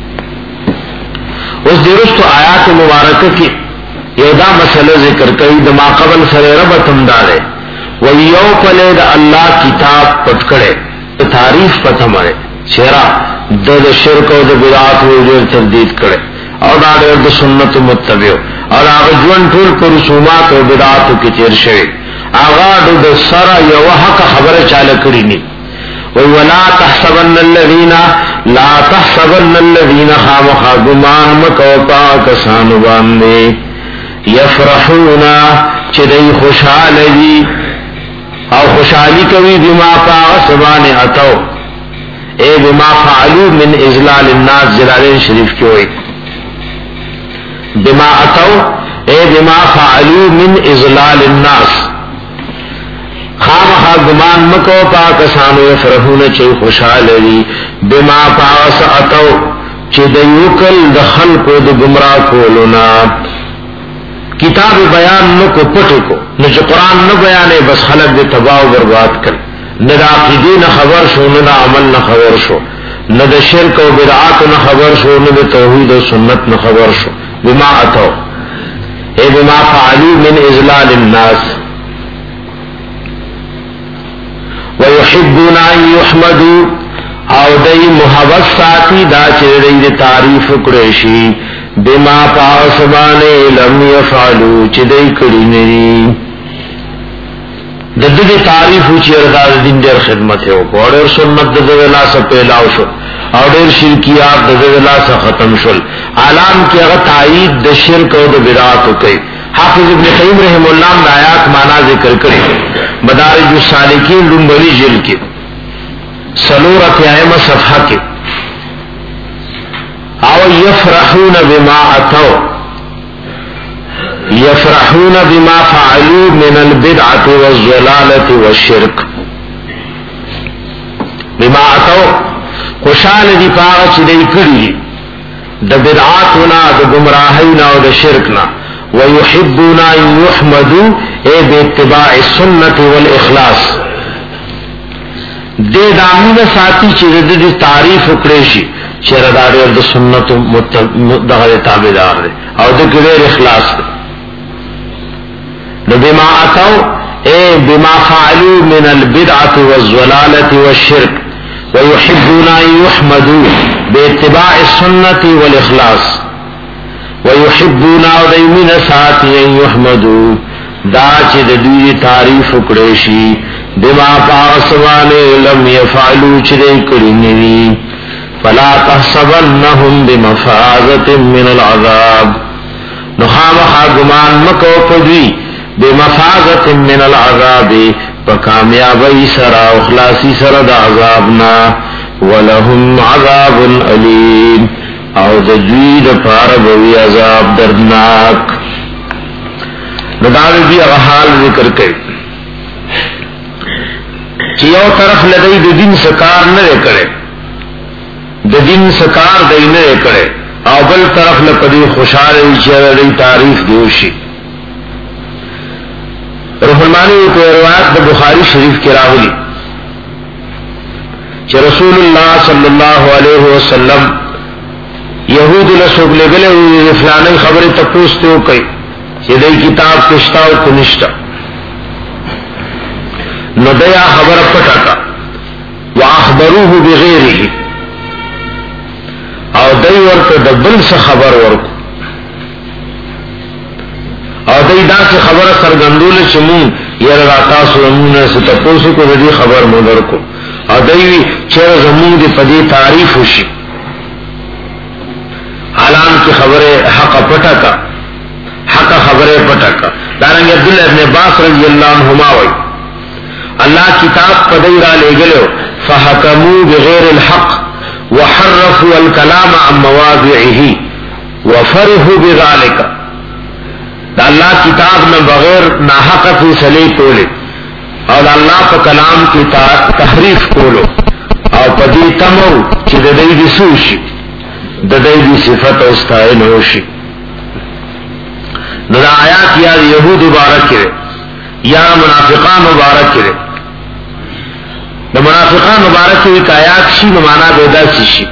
اوس درست آیات مبارکه کې یو دا مسله ذکر کوي د ما قبل سره رب تمدارې و یو په له د الله کتاب پټ کړي تعریف پته مړ شعرا د شرک او د بدعات ډېر تردید کړي او دا ډېر د سنت متبع او هغه ژوند ټول پر رسومات او بدعات کې تیر شوی هغه د سره یو حق خبره چاله کړی ني ولا تحسبن الذين لا تحسبن الذين خامخوا گمان مکو پاکسان باندې یفرحون چې دای خوشاله دي او خوشحالی کوي بما پاغسبان اتو اے بما فعلوا من اذلال الناس جلالین شریف کی ہوئی بما اتو اے بما فعلوا من اذلال الناس خامخا گمان مکو پاکسانو یفرحون چی خوشحالی بما پاغس اتو چی دیوکل دخل کو د گمراہ کولونا کتاب بیان نو کو پٹو کو نو جو قرآن نو بیانے بس خلق دے تباہ و برباد کر نہ عقیدے نہ خبر شو نہ عمل نہ خبر شو نہ د شرک و بدعات نہ خبر شو نہ توحید و سنت نہ خبر شو بما اتو اے بما فعلوا من اذلال الناس ويحبون ان يحمدوا او دای محبت ساتي دا چې دې تعریف کړی شي بما پاسبانه لم يفعلوا چې دای کړی نه د دې تعریف چې رضا دین ډېر خدمت یو اور سنت د دې لا سره پیلاو شو او ډېر شرکیات د دې لا سره ختم شول اعلان کې هغه تایید د شرک او د بدعات کوي حافظ ابن قیم رحم الله د آیات معنا ذکر کړي مدارج السالکین لومبلی جلد کې سلورت ائمه صفحه کې او یفرحون بما اتوا یفرحون بما فعلوا من البدعه والضلاله والشرك بما اتوا خوشال دي پاغه چې دای کړی د بدعاتنا د گمراهینا او د شرکنا ويحبون ان يحمدوا اي باتباع السنه والاخلاص دې دامنه ساتي چې د تعریف وکړي شي چې ردار د سنت دغه تابعدار دي او د ګډ اخلاص دي بما اتوا اي بما فعلوا من البدعه والضلاله والشرك ويحبون ان يحمدوا باتباع السنه والاخلاص ويحبون وديمن ساتي ان يحمدوا دا چې د دوی تعریف وکړي شي بما پاسوانه لم يفعلوا چې کړي نوي فلا تحسبنهم بمفازه من العذاب نخامخ گمان مکو پدوی بمفازه من العذاب فکامیابی سرا اخلاصی سرا دا عذابنا ولهم عذاب علیم او د دوی د پاره به عذاب دردناک نداوی بیا حال ذکر کړي چې یو طرف لدی د دین سکار نه کړي د دین سکار دای نه کړي او بل طرف لپاره خوشاله چې د تعریف دیوشي روح المانی په روایت د بخاری شریف کې راغلي چې رسول الله صلی الله علیه وسلم یہود لسوک لگلے ہوئی فلانے خبری تپوستے ہو کئی چې دای کتاب کشتا او کنشتا نو دیا خبر پټاکا واخبروه بغیره او دای ورته د بل څه خبر ورکو او دای دا څه خبره سرګندول چې مون یره راتا سلمونه ست تپوسو کو دې خبر مو درکو او دای چې زمون دې پدې تعریف وشي حالان کی خبر حق پٹا کا حق خبر پٹا کا دارنگ عبداللہ ابن عباس رضی اللہ عنہما وی اللہ کتاب پدی را لے گلو فحکموا بغیر الحق وحرفوا الکلام عن مواضعه وفرحوا بذلك دا اللہ کتاب میں بغیر ناحق فیصلے کولے اور اللہ کا کلام کی تحریف کولو اور پدی تمو چی ددی بسوشی ددائی دی صفت او استائن ہوشی ندا آیات یا یہود مبارک کرے یا منافقان مبارک کرے دا منافقان مبارک کرے ایک آیات شی ممانا بیدا سی شی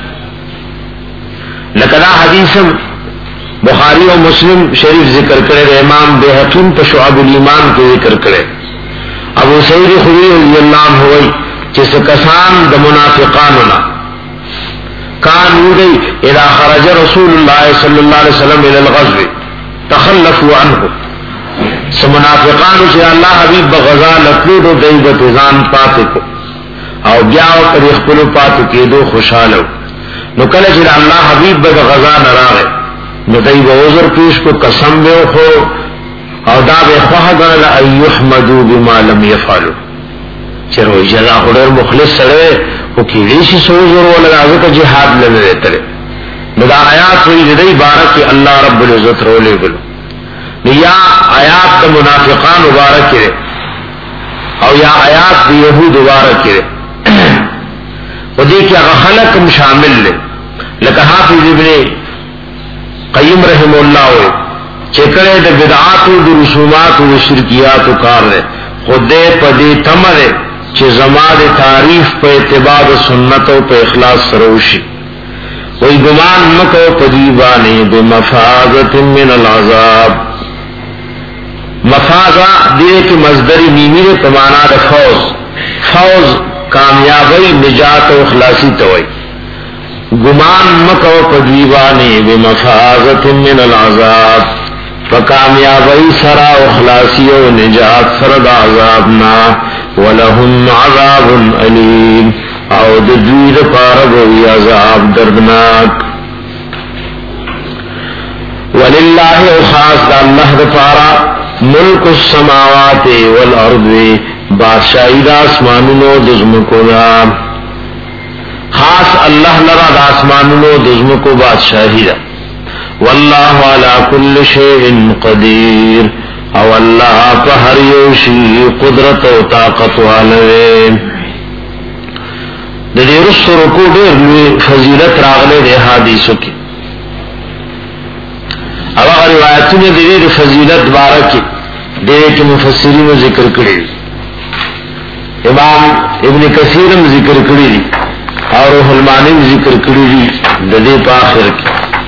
لکدا حدیثم بخاری و مسلم شریف ذکر کرے دا امام بیحقیم پا شعب الایمان کے ذکر کرے ابو سعید خدری رضی اللہ عنہ ہوئی چس کسان دا منافقانونا کانوا دی اذا خرج رسول الله صلی الله علیه وسلم الى الغزو تخلفوا عنه. سمنافقانو چې الله حبیب بغزا لکلو دی بتزان پاتې کو او بیا پر خپل پاتې کېدو خوشاله. نو کله چې الله حبیب بغزا نه راغی نو دی وزر پیش کو قسم به خو او دا به خواه غل ايحمدوا بما لم يفعلوا. چرو جزا خدای مخلص سره او کېږي چې سوزور ولا هغه جهاد لنه تر. نو دا آیات وی دی بارک الله رب العزت رولې بل. یا آیات د منافقان مبارک او یا آیات د يهود مبارک ودی کې هغه خلق شامل لے لکه حافظ ابن قیم رحم الله وی چکرے د بدعات او د رسومات او شرکیات کار لے خدای په دې تمره چې زما د تعریف په اتباع سنت او په اخلاص سره وشي. وی ګمان مکو په دی باندې بمفازه من العذاب. مفازہ دیئے کہ مصدری نیمی دے پمانا دا فوز فوز کامیابی نجات و اخلاصی توئی. گمان مکو پدیوانے بمفازت من العذاب فکامیابی سرا و اخلاصی و نجات سرد عذابنا ولہم عذاب علیم او دجوید پاربوی عذاب دردناک. وللہ خاص دا اللہ دا پارا ملک السماوات والارض بادشاہی دا آسمانونو دزمکو دا خاص اللہ لرا دا آسمانونو دزمکو بادشاہی دا. واللہ علا کل شیء قدیر او اللہ پا ہر یوشی قدرت و طاقت والے. دے رس رکو دیر لوی فضیلت راغلے دے حادیثو کی اب اگر روایتوں نے دیر فضیلت بارکی دیر کے مفسرین ذکر کری امام ابن کثیر ذکر کری اور روح المانی ذکر کری ددے پاخر کی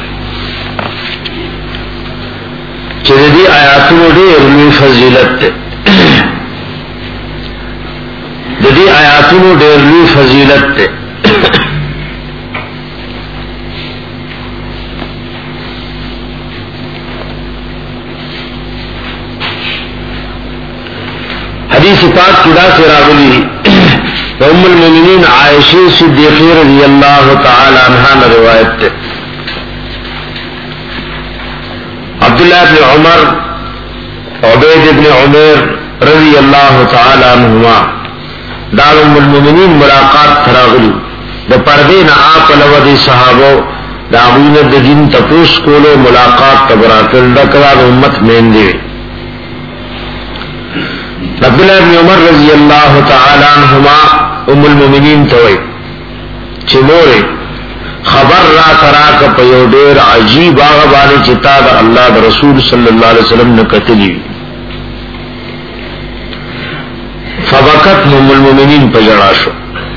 چردی آیاتوں دیر لوی فضیلت ددی آیاتوں دیر لوی فضیلت حدیث پاک کدا سے راولی ام المؤمنین عائشہ صدیقہ رضی اللہ تعالی عنہا نے روایت ہے. عبداللہ بن عمر عبید بن عمر رضی اللہ تعالی عنہما دار ام المؤمنین ملاقات تراغلی دا پردے نا آپ لودی صحابو دا غینت دین تپوس کولو ملاقات تبراتل دکران امت مین دے. عبداللہ بن عمر رضی اللہ تعالی عنہما ام المؤمنین توئی چمورے خبر را تراک پیو دیر عجیب آغا بانی چتا دا اللہ دا رسول صلی اللہ علیہ وسلم نکتلی فبکت ام المؤمنین پجڑا شو.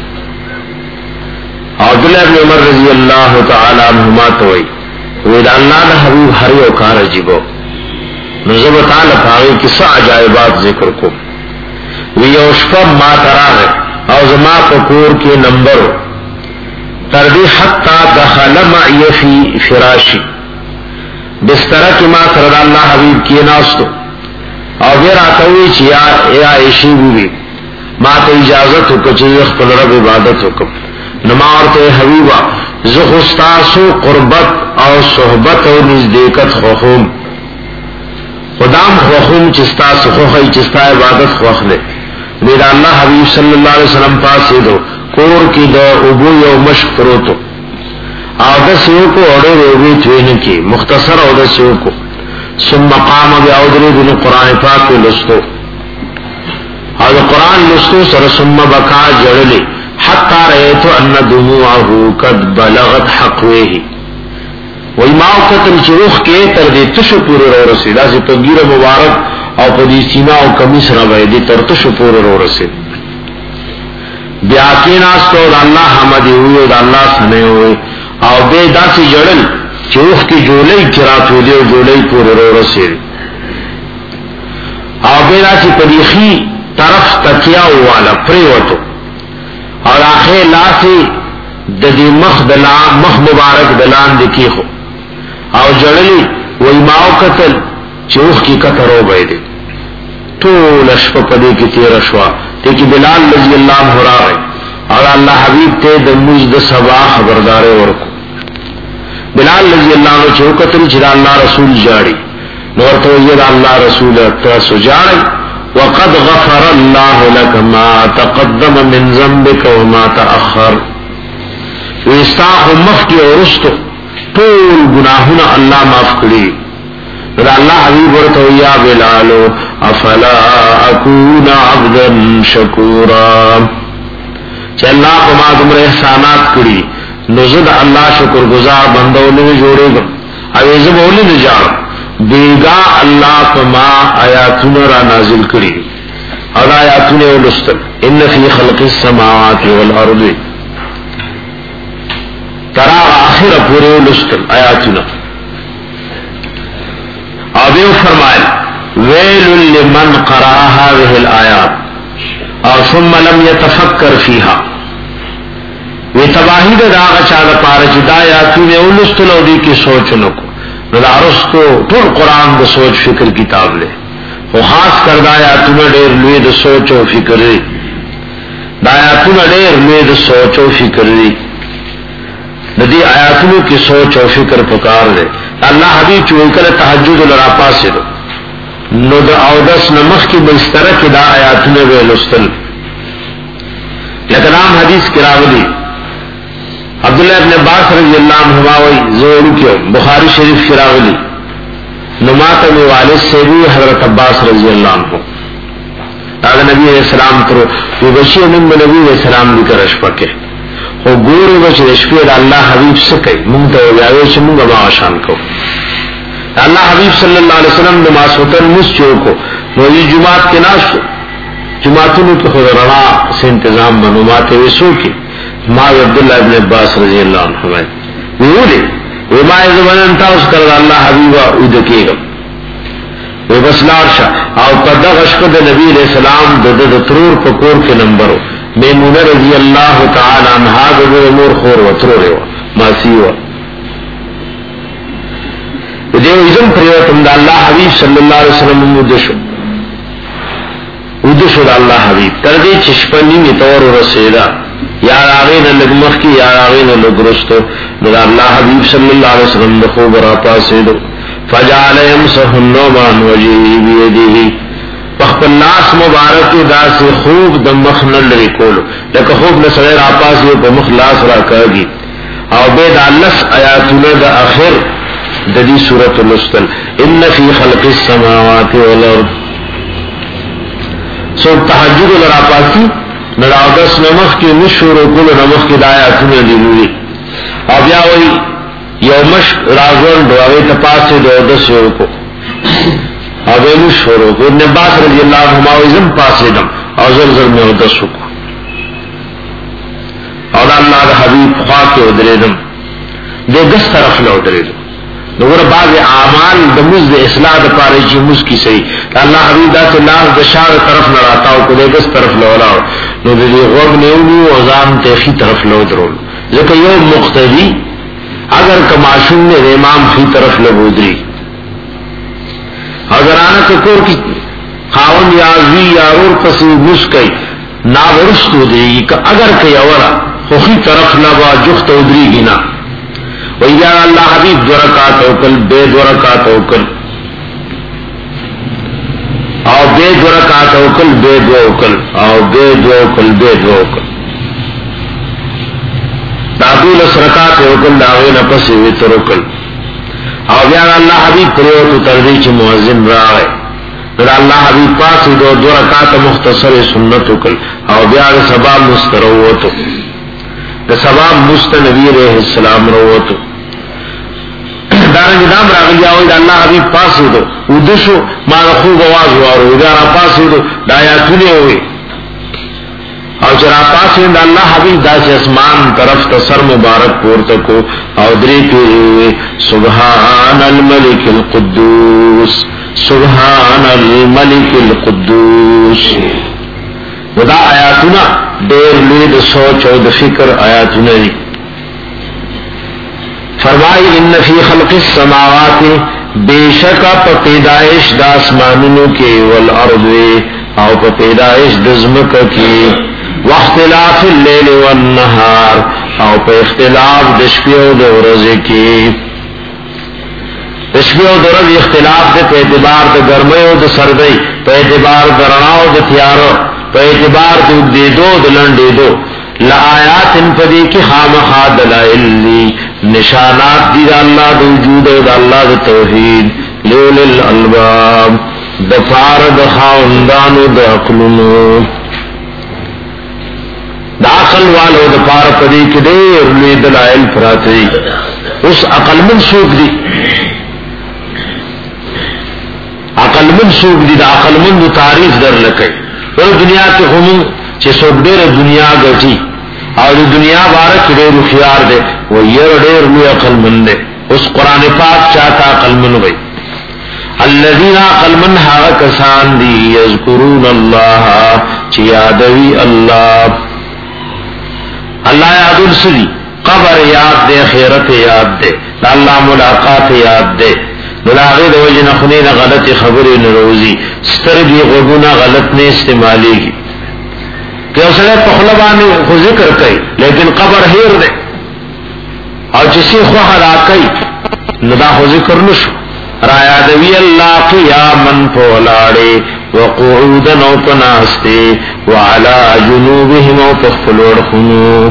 عبداللہ بن عمر رضی اللہ تعالی عنہما توئی وید اللہ دا حبیب ہریو کار عجیبو نظر تعالی پاگئی کسا عجائبات ذکر کو ویوشپا ما تراغ او زما پکور کے نمبر تردی حتی دخل معی فی فراشی بسترہ کی ما سرد اللہ حبیب کی ناستو او بیر آتوی چی اے عائشی بھی ما تا اجازت ہو کچھ اخبر رب عبادت ہو کم نمارت حبیبہ زخستاسو قربت او صحبت او نزدیکت خوخوم خدام خوخوم چستاس خوخی چستا عبادت خوخ لے. میرا اللہ حبیب صلی اللہ علیہ وسلم پاس دو کور کی دو ابو یو مشک کرو تو آدسیوں کو اڑے روبی توین کی مختصر آدسیوں کو ثم مقام بی آدری بن قرآن پاک کو لستو اور قرآن لستو سر ثم بکا جڑلی حتی رئیتو ان دموعہو قد بلغت حقویہی وی ماو قتل چروخ کے تردی تشو پورے رو رسید آسی تنگیر مبارک او پدی سینا او کمیس را بایدی تر تشو پورے رو رسید بیا کی ناستو دا اللہ حمدی ہوئی دا اللہ سنے ہوئی او بے دا سی جڑل چروخ کی جولی کراتو دے جولی پورے رو رسید او بے دا سی پدیخی طرف تکیاو والا پریوتو اور آخر لا سی د دې مخ دلان مخ مبارک دلان دکی خو او جړلی وای ماو قتل چوخ کی قطر او بيدې ټول شپه پدې کې تیر شوا ته کې بلال رضی الله عنه راغی او الله حبیب ته د موږ د سبا خبرداري ورکو بلال رضی الله عنه چې قتل چې الله رسول جاړي نور ته یې الله رسول ته سجاړي وقد غفر الله لك ما تقدم من ذنبك وما تأخر ويستاخ مخي ورستو طول گناهنا الله معاف کړي دا الله حبيب ورته یا بلال افلا اكون عبدا شكورا چې الله په ما کوم احسانات کړي نو زه د الله شکر گزار بندونه جوړېږم او زه بولې نه جاړم بیگا اللہ فما آیاتنا را نازل کری اور آیاتنا ولستل ان فی خلق السماوات والارض ترا آخر پورے ولستل آیاتنا آبیو فرمائل ویل لمن قرأ هذه الآیات اور ثم لم يتفکر فیها وی تباہی دا داغا چاہتا پارا چی دا آیاتنا ولستل او دی کی سوچ نکو ندارس کو ټول قرآن د سوچ فکر کتاب لے او خاص کر دا آیاتونه ډېر لوی د سوچ او فکر دی دا آیاتونه ډېر لوی د سوچ او فکر دی د دې آیاتونو کې سوچ او فکر پکار دی الله حبیب چې وکړه تهجد لرا پاسه نو د اودس نمخ کې بستر کې دا آیاتونه ویلستل لکه نام حدیث کې راغلي عبداللہ ابن عباس رضی اللہ عنہما وی زورو کیو بخاری شریف کی راغلی نماتا میں والد سے بھی حضرت عباس رضی اللہ عنہ آگا نبی علیہ السلام کرو وہ بچی امن میں نبی علیہ السلام بھی کر اشپکے وہ گورو بچ رشپید اللہ حبیب سکے منگتا ہو گیا ویچ منگا معاشان کو اللہ حبیب صلی اللہ علیہ وسلم نماز ہوتر مس چوکو وہی جماعت کے ناس جماعتوں کی خود رنا سے انتظام بنوماتے ویسو کی ما عبداللہ ابن عباس رضی اللہ عنہ وہ لے وہ ما زبان انتا اس کر اللہ حبیبہ ادھکے گا وہ بس لارشا او پردہ غشقد نبی علیہ السلام دد ترور پکور کے نمبرو میمون رضی اللہ تعالی عنہ دد امور خور و ترور و ماسی و دیو ازم پریوتم دا اللہ حبیب صلی اللہ علیہ وسلم ادھشو ادھشو دا اللہ حبیب تردی چشپنی می طور رسیدہ یا راغین لگمخ کی یا راغین لگرستو ندا اللہ حبیب صلی اللہ علیہ وسلم دخوب راپا سیدو فجعل یمسح النومان وجیہی بیدیہی وقت الناس مبارک دا سے خوب دمخ نلری کولو لکہ خوب نسلے راپا سیدو پا مخلاص را کاگی او بید علس آیاتنا دا آخر دا دی سورة الاسطل ان فی خلق السماوات والارض سو تحجد لراپا سی نراغس نمخ کی مشور و کل نمخ کی دایاتونه دیوی او بیا وی یو مش راغون دواوی تپاس دو دس یو کو او بیا مشور و کل نباس رضی اللہ عنہ ویزم پاسی دم او زلزل میں دس کو او دا اللہ دا حبیب خواہ کے ادریدم دے گس طرف لے ادریدم نور بعض اعمال د مز د اصلاح د پاره چې مز کی صحیح الله حبیب ذات الله د شار طرف نه راتاو کو دغه طرف لولاو نو د دې غوږ نیو او ځان ته خي طرف لو درول ځکه یو مقتدی اگر کماشوم نے امام فی طرف لبودری اگر انا کور کی خاون یا زی یا اور پس مسکئی نا ورستو دی اگر کئی اورا خو طرف لبا جخت ادری گنا وَإِذَا اللَّهَ حبیب دو رکعات اوکل بے دو رکعات اوکل او بے دو رکعات اوکل بے دو اوکل او بے دو اوکل بے دو اوکل دادول اس رکعات اوکل داغین پسی ویتر اوکل او بیان اللہ حبیب پریوتو تردیچ موازن راغے ندا اللہ حبیب پاسی دو دو رکعات مختصر سنت اوکل او بیان سباب مستروتو دا سباب مست نبی علیہ السلام روتو دارنگ دام راغلی آوئی دا اللہ حبیب پاسی دو ادشو ما خوب آواز وارو دارا پاسی دو دا آیاتونے ہوئی او چرا پاسی دا اللہ حبیب دا سی اسمان طرف تا سر مبارک پورتکو او دری پیری ہوئی سبحان الملک القدوس سبحان الملک القدوس دا آیاتونا دیر لید سوچ او دا فکر آیاتونا دی فرمائی ان فی خلق السماوات بے شک پا پیدائش دا اسمانونو کے والارض او پا پیدائش دزمک کی واختلاف اللیل والنہار او پا اختلاف دشپیو دورز کی دشپیو دورز اختلاف دے پا اعتبار دا گرمیو دا سردی پا اعتبار دا رناو دا تیارو پا اعتبار دا دیدو دا لنڈیدو لآیات ان پدی کی خامخا دلائل لی نشانات دی دا اللہ دا وجود دا اللہ دا توحید لیول الالباب دا پار دا خاندانو دا عقلنو دا عقل والو دا پار پدی کی دیر لی دلائل پراتی اس عقل من سوک دی عقل من سوک دی دا عقل من دا تعریف در لکے اور دنیا کے خمو چه سوک دیر دنیا گٹی اور دنیا بارک دیر خیار دے وہ یر دیر لوی عقل من دے اس قرآن پاک چاہتا عقل من گئی الذین عقل من ہا کسان دی یذکرون اللہ چی یادوی اللہ اللہ یاد السلی قبر یاد دے خیرت یاد دے اللہ ملاقات یاد دے نلاغی دو جن خنین غلط خبر نروزی سترگی غبونا غلط نے استعمالی کی کہ اسے پخلبانی کو ذکر کئی لیکن قبر ہیر دے اور جسی خواہ علاقی ندا کو ذکر نشو رایا دوی اللہ قیامن پولاڑے وقعودن او پناستے وعلا جنوبہم او پخفلوڑ خنو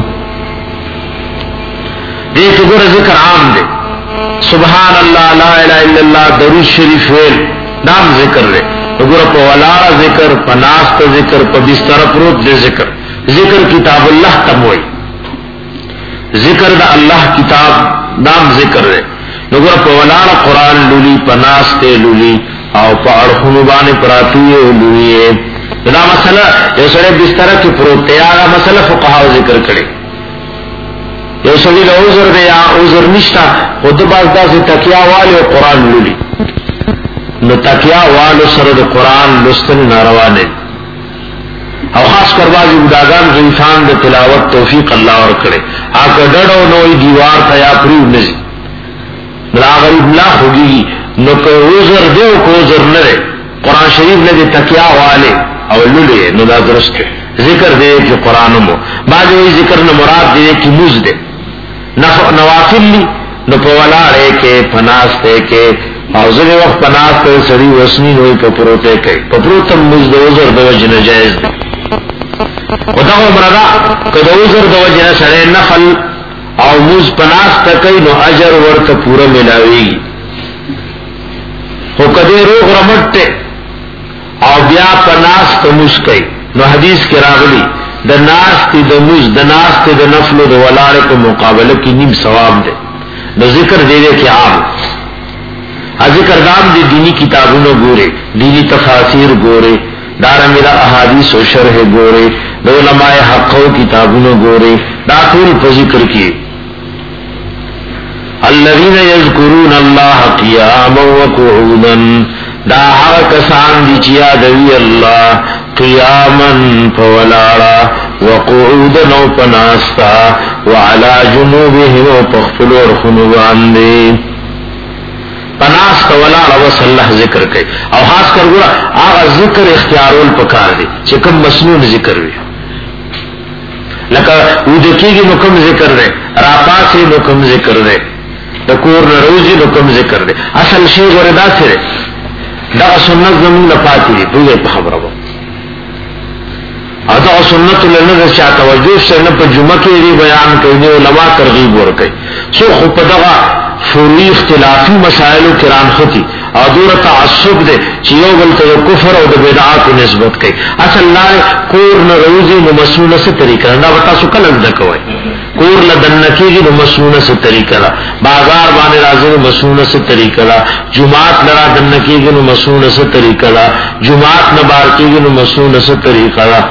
دیکھ گر ذکر عام دے سبحان اللہ لا الہ الا اللہ درود شریف ویل نام ذکر دے اگر پا ولارا ذکر پا ناست ذکر پا بستر پروت دے ذکر ذکر کتاب اللہ تموئی ذکر دا اللہ کتاب نام ذکر دے اگر پا ولارا قرآن لولی پا ناست لولی او پا ارخنوبان پراتوئے لولیے دا مسئلہ یہ سڑے بستر کی پروت دے آگا مسئلہ فقہاو ذکر کرے یہ سڑی دا عذر دے یا عذر نشتا خود باز دا سے تکیہ والے و قرآن لولی نو تکیا والو سر د قرآن لستن ناروانے او خاص کر بازی بوداگان ضعیفان د تلاوت توفیق اللہ اور کرے آکا ڈڑو نوئی دیوار تا یا پریو نزی نلا غریب لا ہوگی نو کہ عذر دے او کو عذر نرے قرآن شریف نے دے تکیا والے او لولے نو دا درست ہے ذکر دے کہ قرآن مو بعض وہی ذکر نو مراد دے کہ موز دے نوافل لی نو پولا رے کے پناستے کے او زنی وقت پناستے سڑی وسنی نوی پپروتے کئی پپروتم مزد وزر دو جن جائز دے خدا عمردا کہ دو وزر دو جن سڑے نفل او مز پناستا کئی نو اجر ورطا پورا ملاوی گی خو کدے روغ رمٹتے او بیا پناستا مز کئی نو حدیث کے راغلی دا ناستی دا مز دا ناستی دا نفل دا ولارے کو مقابلہ کی نیم ثواب دے نو ذکر دے دے کہ عام ذکر دام دے دینی کتابوں گورے دینی تفاسیر گورے دارا میرا احادیث و شرح گورے دو علماء حقو کتابوں گورے داخل پر ذکر کیے الذین یذکرون اللہ قیاما وقعودا دا حق کسان دی چیا دوی اللہ قیاما فولارا وقعودا نو پناستا وعلا جنوبهم پخفلور خنوان دے پناس تولا روس اللہ ذکر کئی او خاص کر گورا آغا ذکر اختیارول پکار دی چکم مسنون ذکر وی لکا ودکی گی نکم ذکر دے راپاسی نکم ذکر دے دکور نروزی نکم ذکر دے اصل شیخ وردا سے دا سنت زمین لپاتی دی پوزے پا خبر ہو او دا سنت لنظر چاہ توجہ سے نپا جمعہ کی دی بیان کئی دی علماء ترغیب ورکئی سو خوب دغا فوری اختلافی مسائلو کران خطی اور دور تعصب دے چیو بلتا دو کفر اور دو بدعات کو نسبت کئی اصل لائے کور نروزی نمسنون سے طریقہ نا بتا سو کل ازدکوائی کور لدنکی گی نمسنون سے طریقہ لا بازار بانے رازی نمسنون سے طریقہ لا جماعت لرا دنکی گی نمسنون سے طریقہ لا جماعت نبارکی گی نمسنون سے طریقہ لا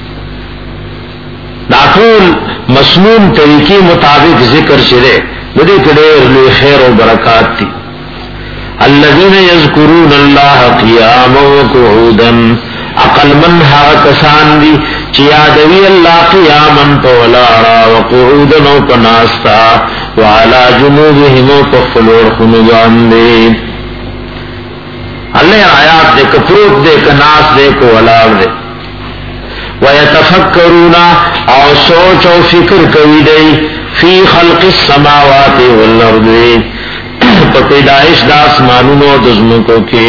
داخل مسنون طریقی مطابق ذکر شرے بدی کدیر لی خیر و برکات تی الذین یذکرون اللہ قیاما وقعودا عقل من ہا کسان دی چیادوی اللہ قیاما پولارا وقعودا و پناستا وعلى جنوبهم وقفلور خنوان دے. اللہ آیات دے کپروت دے کناس دے کو ولار دے. وَيَتَفَكَّرُونَ او سوچ او فکر کوي دی فی خلق السماوات والارض پیدائش دا آسمانونو دزمکو کے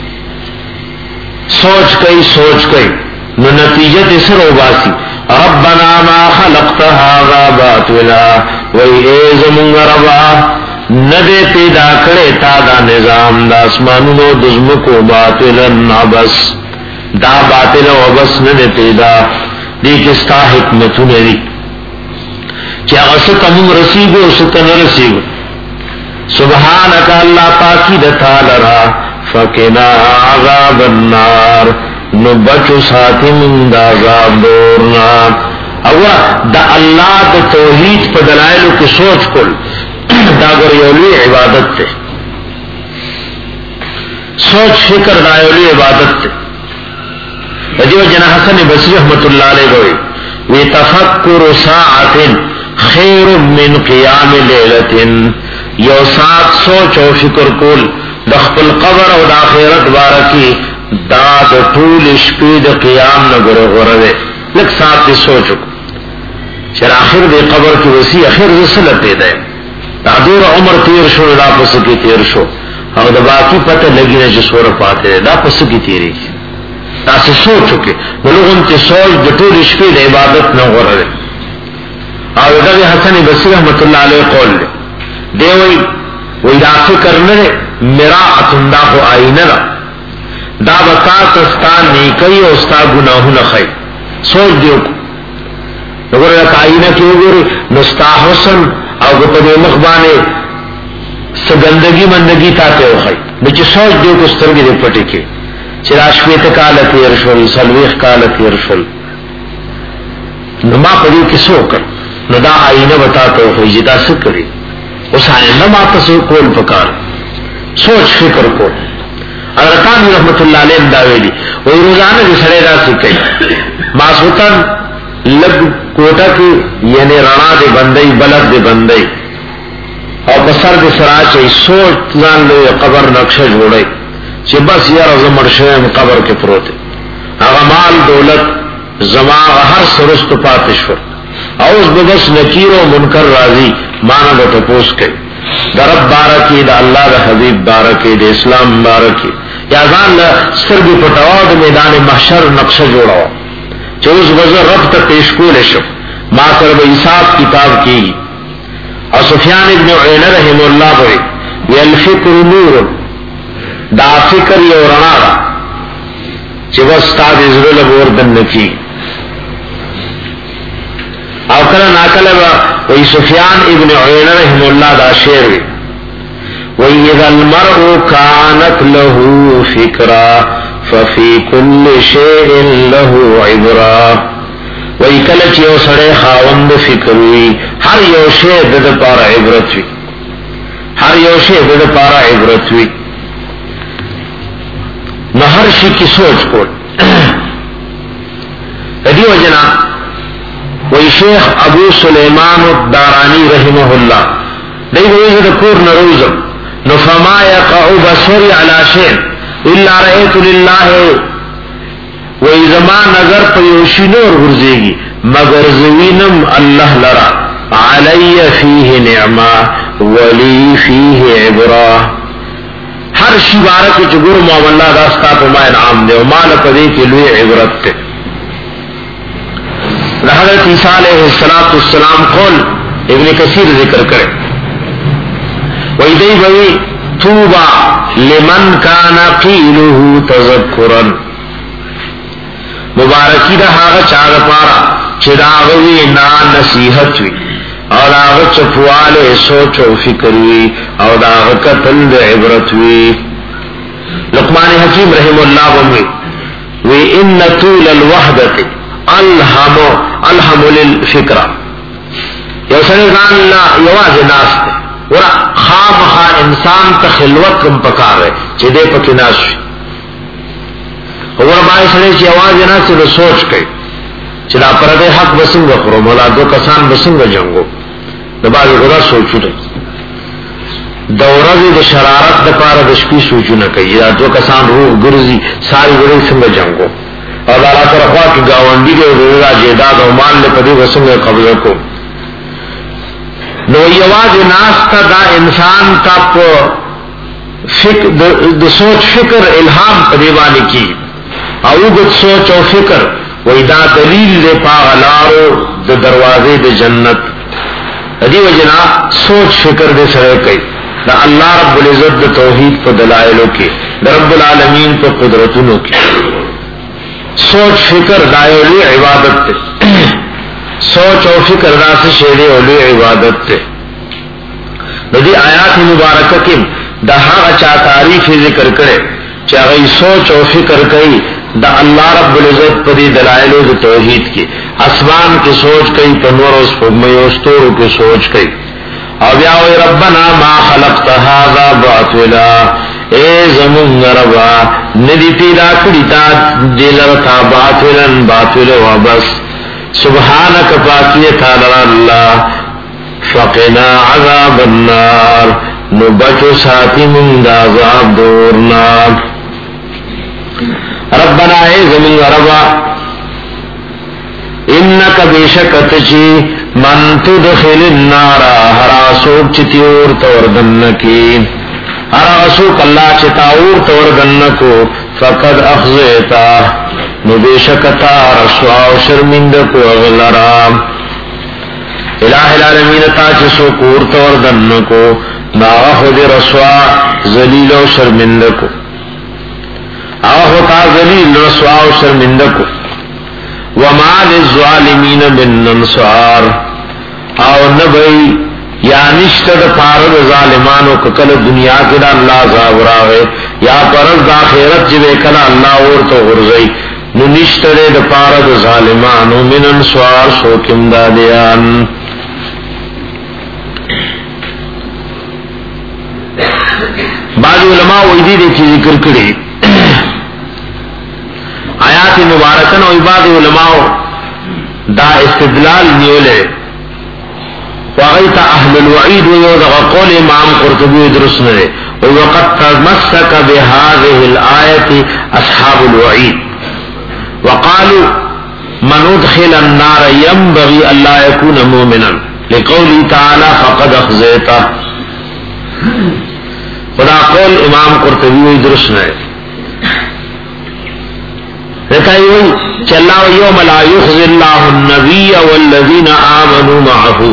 سوچ کئی سوچ کئی نو نتیجت اسر اوباسی ربنا ما خلقت هذا باطلا وی اے زمونگ ربا ندے پیدا کرے تا دا نظام دا آسمانونو دزمکو باطلا عبس دا باطل و عبس ندے پیدا دی کستا حکمتو ندی چی اغسط امم رسیگو ستن رسیگو سبحانک اللہ پاکی دتا لرا فقنا عذاب النار نو بچو ساتھی من دا عذاب دورنا. اگوا دا اللہ دا توحید پا دلائلو کی سوچ کل دا گر یولی عبادت تے سوچ فکر دا یولی عبادت تے. دیو جنا حسن بصری رحمت اللہ علیہ گوئی وی تفکر ساعت خیر من قیام لیلت یو سات سوچ و فکر کول دخپل قبر و دا خیرت بارکی دا دا طول شپید قیام نگر غرده لک سات دی سوچو چر آخر دی قبر کی وسی اخیر رسلت دیده دا دور عمر تیر شو دا پسکی تیر شو او دا باقی پتہ لگی نا جو سور پاتے دا پسکی تیری دا سی سوچو کے بلوگن تی سوچ دا طول شپید عبادت نگر او دا دی حسن بصری رحمت اللہ علیہ قول دے دیوئی وی دا فکر نرے مراعتن دا خو آئینہ دا دا بتا تستا نیکی و استا گناہو نخی سوچ دیو کو نگر لکا آئینہ کیوں گوری نستا حسن او گپدے مخبانے سگندگی مندگی تاتے ہو خی بچی سوچ دیو کو سترگی دے پٹی کے چراشویت کالتی ارشل سلویخ کالتی ارشل نما پدی کسو کر ندا آئینہ بتاتا ہو خی جتا سکری اس آئندہ ماتا سے کول پکار سوچ فکر کو اگرکان رحمت اللہ علیہ امداویلی وہی روزانہ کی سڑے را سکئی ماسوتن لگ کوٹا کی یعنی رنا دے بندئی بلد دے بندئی اور بسر دے سراچے سوچ زان لے قبر نقشہ جوڑے چی بس یا رزمر شویم قبر کے پروتے اغمال دولت زمان ہر سرست پاتشور اوز ببس نکیر و منکر راضی مانا دا تپوس کئی دا رب بارکی دا اللہ دا حبیب بارکی دا اسلام بارکی یا زان سترگی پتواو دا میدان محشر نقشہ جوڑاو چوز بزر رب تا پیشکول شو ما سر با حساب کتاب کی اور سفیان ابن عینہ رحم اللہ بھائی والفکر نور دا فکر یو رنا دا چی بس تا دزرل بوردن نکی او کلا ناکلا با وی سفیان ابن عینہ رحم اللہ دا شیر وی وی اذا المرء کانت له فکرا ففی کل شیء له عبرا وی کلا چیو سڑے خاوند فکر وی ہر یو شیء دد پارا عبرت وی ہر یو شیء دد پارا عبرت وی نہ ہر شی کی سوچ کو دیو جنا وی شیخ ابو سلیمان الدارانی رحمہ اللہ دی ویزا دکور نروزم نفما یقع بصری علا شین الا رئیت للہ وی زمان نظر پیوشی نور غرزیگی مگر زوینم اللہ لرا علی فیہ نعما ولی فیہ عبرا ہر شی بارک چگر معاملہ داستا پا ما انعام دے ومال پدے کے لئے عبرت تے. حضرت عیسیٰ علیہ السلام قول ابن کثیر ذکر کرے وَإِذَيْ بَوِي تُوبَا لِمَنْ كَانَ قِيلُهُ تَذَكُّرًا مبارکی دا حاغ چاگ پارا چداغوی نا نصیحت وی اور آغ چپوال سوچ و فکر وی اور آغ قتل دا عبرت وی. لقمان حکیم رحم اللہ وی وی ان طول الوحدت الہم الہم للفکرہ یو سنگان لا یواز ناس تے ورا خام خواہ انسان تا خلوت کم پکار رہے چی دے پکی ناس شوی ورا بائی سنے چی یواز ناس تے سوچ کئی چی دا پردے حق بسنگ خورو مولا دو کسان بسنگ جنگو د باندې غدا سوچونه د ورځې د شرارت د پاره د شپې سوچونه کوي یا دوه کسان روح ګرځي ساری ورځ څنګه جنگو او الله تعالی خوا کې گاونډي دی ورا جیداد او مال له پدې وسنګ قبضه کو نو یواز ناس تا دا انسان کا په فکر د سوچ فکر الهام پدې باندې کی او د سوچ او فکر وې دا دلیل دی په غلارو د دروازې د جنت دې وجنا سوچ فکر دې سره کوي دا الله رب العزت د توحید په دلایلو کې د رب العالمین په قدرتونو کې سوچ فکر دایو عبادت ته سوچ او فکر دا څه شی دی او عبادت ته د دې آیات مبارکه کې دا هغه چا تعریف ذکر کړي چې هغه سوچ او فکر کوي دا الله رب العزت په دې دلایل د توحید کې اسمان کې سوچ کوي په نور او سپوږمۍ او ستورو کې سوچ کوي او بیا وی ربنا ما خلقت هذا باطلا اے زمون ربا ندی پیدا کړی تا دلر تا باطلن باطل و بس سبحانك پاکیه تعالی الله فقنا عذاب النار نبچو ساتی من دا عذاب دورنا ربنا اے زمین ربا انک بیشکت چی من تدخل النار حراسوک چتیور توردنکی حراسوک اللہ چتاور توردنکو فقد اخذیتا نبیشکتا رسوا و شرمندکو اغلرام الہ العالمین تا چسو کور توردنکو ناغا خود رسوا ذلیل و شرمندکو آغا تا ذلیل رسوا و شرمندکو وما للظالمین من انصار او نبی یا نشتد پارد ظالمانو ککل دنیا کدا اللہ عذاب راوے یا پرد آخرت جبے کلا اللہ ورطو غرزی نو نشتد پارد ظالمانو من انصار سوکم دادیان بعض علماء ویدی دے کی ذکر کری آیات مبارکن و عباد علماء دا استدلال نیولے وغیتا اہل الوعید و یودغ قول امام قرطبی درست نرے وقت تمسک بهذه الآیت اصحاب الوعید وقالوا من ادخل النار ينبغي الا يكون مؤمنا لقوله تعالى فقد اخزیتا خدا قول امام قرطبی درست نرے رکھائی کہ اللہ یوم لا یخزی اللہ النبی والذین آمنوا معه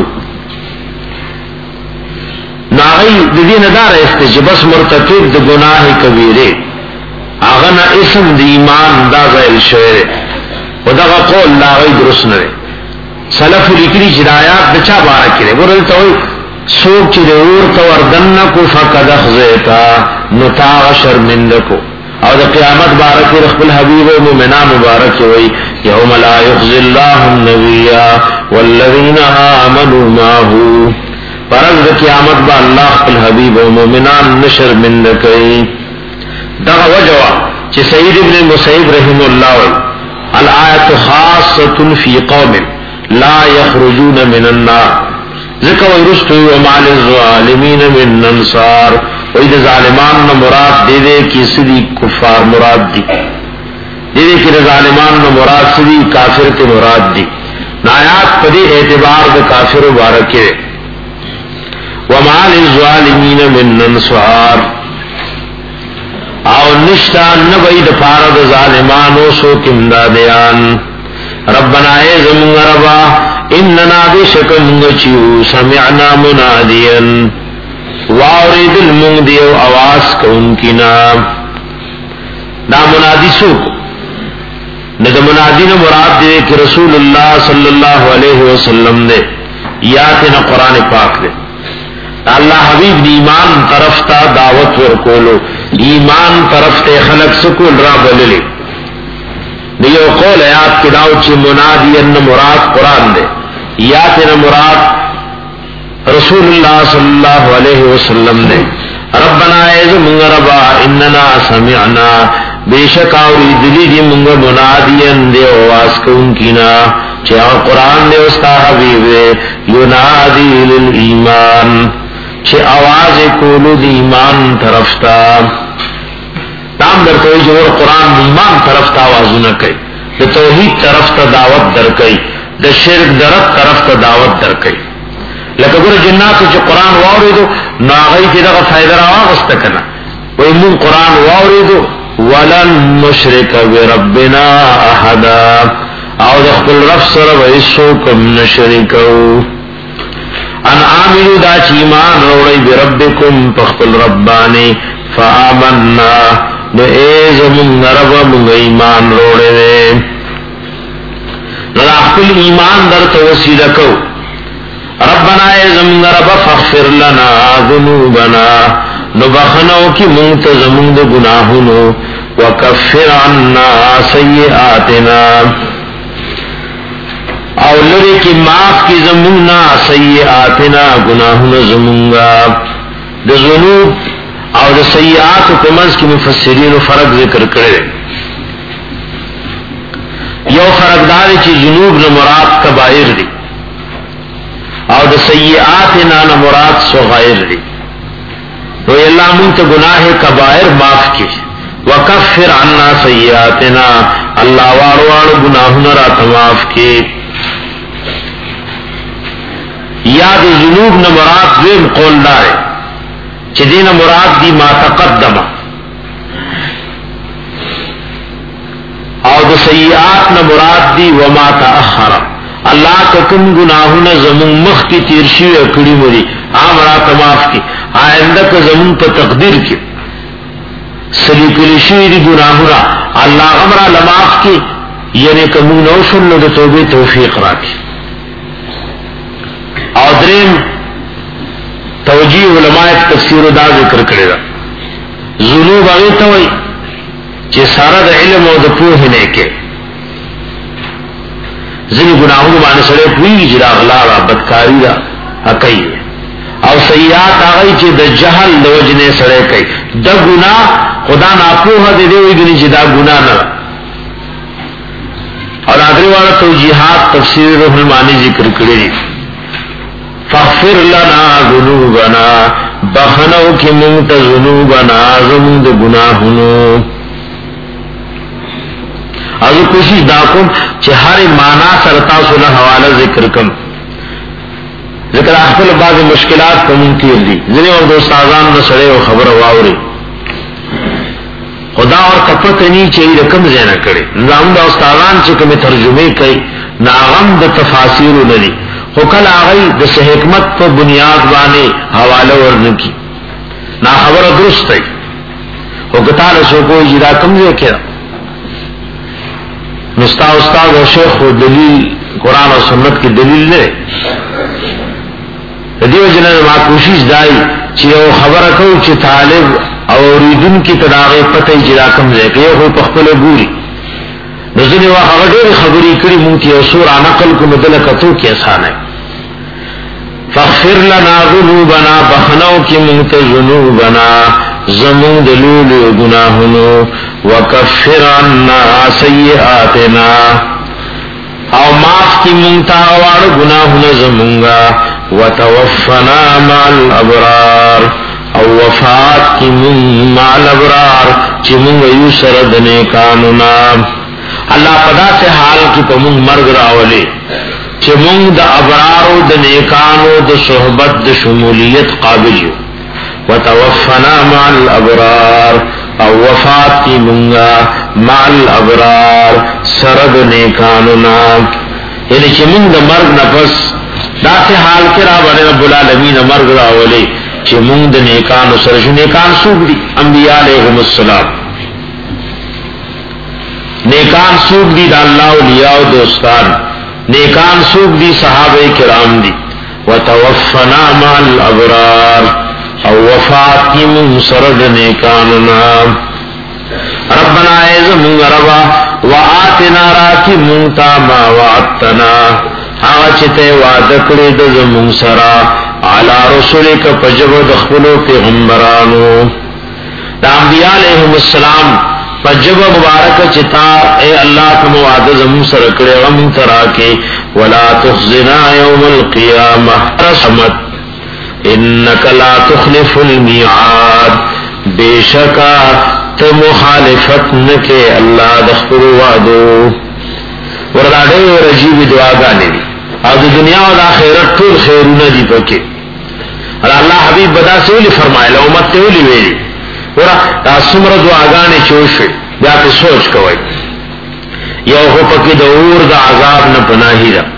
ناغی دین دار است چې بس مرتکب د گناہ کبیره اغنا اسم د ایمان دا ځای شوی خدا قول لا غي درست نه سلف لیکلي چې آیات د چا باره کړي ورته ته سوچ دې ورته وردن کو فقد اخزیتا نتا شرمنده کو او د قیامت بارک رسول حبیب و مومنان مبارک وی یوم لا یخزی اللہ النبی والذین آمنوا معه پرز د قیامت با اللہ قل حبیب و مومنان نشر من کئی دغه وجوا چې سید ابن مسیب رحم الله الآیت خاصه فی قوم لا یخرجون من النار ذکر ورستو وما للظالمین من انصار وی دا ظالمان نا مراد دے دے کی سدی کفار مراد دی دے دے کی دا ظالمان نا مراد سدی کافر تے مراد دی نایات پدی اعتبار دا کافر مبارکے وما للظالمین من انصار او نشتان نبئی دا پارا دا ظالمانو سو کمدادیان ربنا اے زمون ربا اننا بے شکل منگچیو سمعنا منادین واورد المنگ دیو آواز کو ان کی نام دا منادی سوک نہ دا منادی نے مراد دے کہ رسول اللہ صلی اللہ علیہ وسلم نے یا تینا قرآن پاک دے اللہ حبیب دی ایمان طرف تا دعوت ورکولو ایمان طرف تے خلق سکول را بللی دیو قول آیات کی داو چی منادی ان مراد قرآن دے یا تینا مراد رسول اللہ صلی اللہ علیہ وسلم نے ربنا ایز منگ ربا اننا سمعنا بے شک آوری دلی دی منگ منادین دے آواز کون کینا چا قرآن دے استا حبیب دے ینادی للایمان چا آواز کولو دی ایمان طرفتا نام در توی جو قرآن ایمان طرفتا آوازو نکئی دا توحید طرفتا دعوت در کئی دا شرک درد طرفتا دعوت در کئی لکہ گر جناتو چا قرآن واوریدو ناغی تی دا فائدہ را آغستا کنا وی من قرآن واوریدو ولن نشرک بربنا احدا او دخل رب سر ویسو کم نشرکو ان آمنو دا چی ایمان روڑی بربکم پخل ربانی فآمنا نو ایز من رب من ایمان روڑی دے نو اخل ایمان در توسیلکو ربنا ایز من رب فاغفر لنا ذنوبنا نو بخنو کی منتظمون دا گناہنو وکفر عنا سیئاتنا او لری کی معاف کی زموننا سیئاتنا گناہنا زمونگا دا ذنوب او دا سیئات و پمنز کی مفسرین و فرق ذکر کرے یو فرق داری چی ذنوب نمراد کبائر دی او دا سیئاتنا نمراد صغائر دی تو اللہ منت گناہ کبائر معاف کی وکفر عنا سیئاتنا اللہ واروان گناہنا رات معاف کی یاد ذنوب نہ مراد دویم قول دارے چدین مراد دی ما تقدم او دا سیئات نہ مراد دی وما تأخر اللہ کا کم گناہنا زمون مخ کی تیرشی اکڑی مری آمرات معاف کی آئندہ کا زمون پا تقدیر کی سلیکلی شوی دی گناہنا اللہ غمرہ لماف کی یعنی کمون نوشن نو دا توبے توفیق راکی اور درین توجیہ علماء تفسیر دا ذکر کرے گا ذنوب آگے توئی چی سارا دا علم و دا پوہ نے کے ذنی گناہوں بانے سڑے پوئی جدا غلارا بدکاری دا حقی او سیئات آگئی چی دا جہل دا وجنے سڑے کئی دا گناہ خدا ناپوہ دے دے ہوئی گنی چی دا گناہ نہ اور آگری والا توجیحات تفسیر روح المانی ذکر کرے دی فاغفر لنا ذنوبنا بخنو کی منت ذنوبنا زمود گناہنو ازو کوشش داکم چی ہر مانا سرتا سنا حوالہ ذکر کم ذکر احفل بعض مشکلات کو منکیر دی ذنی اور دوستازان نسڑے و خبر واوری خدا اور کپت نہیں چاہیے رقم زینہ کرے نظام دا استازان چکم ترجمے کئی ناغم دا تفاصیر للی خکل آغای دس حکمت پر بنیاد بانے حوالہ ورن کی نا خبر درست ہے خکتا رسو کو جدا کم دے کیا نستا استاد و شیخ و دلیل قرآن و سنت کی دلیل لے دیو جنہ ما کوشش دائی چی او خبر کو چی طالب اوریدن کی تداغی پتہ جدا کم دے کہ یہ پخپل گوری نزنی واقع غیر خبری کری مونتی او سورا نقل کو مدلکتو کی آسان ہے فاغفر لنا ذنوبنا بخنو کی مونت ذنوبنا زمون دلول گناہنو وکفر عنا سیئاتنا او معاف کی مونتا وار گناہن زمونگا وتوفنا مع الابرار او وفات کی من مع الابرار چی مونگ یو سرد نیکانونا اللہ پدا سے حال کی پا مونگ مرگ راولے چی مونگ دا ابرارو دا نیکانو دا صحبت دا شمولیت قابلیو وتوفنا مع الابرار او وفات کی مونگا مع الابرار سرد نیکانونا یعنی چی مونگ دا مرگ نفس دا سے حال کرا بڑے رب العالمین مرگ راولے چی مونگ دا نیکانو سرشو نیکان سوک دی انبیاء علیہم السلام نیکان سوک دی دا اللہ اولیاء و دوستان نیکان سوک دی صحابہ کرام دی وتوفنا مع الابرار او وفات کی من سرد نیکاننا ربنا ایز منگ ربا وآتنا راکی منتا ما وعدتنا آچتے وعدکڑی دز منگ سرا علی رسولک پجب دخلو پیغمبرانو دا انبیاء علیہم السلام فجب مبارک چتا اے اللہ کا موعد زمون سر کڑے غم ترا کے ولا تخزنا یوم القیامہ رحمت انک لا تخلف المیعاد بے شکا تو مخالفت نکے اللہ دخل وعدو ورلاڈے رجیب دعا گانے دی اور دنیا و آخرت طول خیرون دی پکے اور اللہ حبیب بدا سے اولی فرمائے لومت تے اولی ویلی ورہ دا سمر دعا گانے چوشوے یا پہ سوچ کوئی یو ہو پکی دا اور دا عذاب نا پناہی دا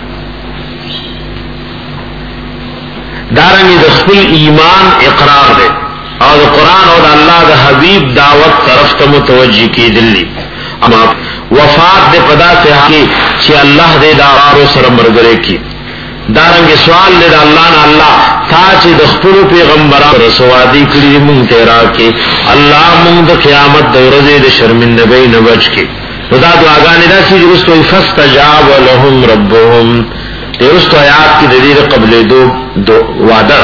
دارنگی دا خپل ایمان اقرار دے اور دا قرآن اور دا اللہ دا حبیب دعوت طرف تا متوجہ کی دلی اما وفات دے پدا سے حقی چی اللہ دے دعوارو سر مرگرے کی دارنگی سوال دے دا اللہ نا اللہ تا چی دخپلو پیغمبران رسوادی کری مونگ تیرا کے اللہ مونگ دا قیامت دورزے دے شرمندگی نبچ کے دا دعاگانی دا سی درستو فاستجاب لهم ربهم درستو آیات کی ددید قبل دو, دو وعدہ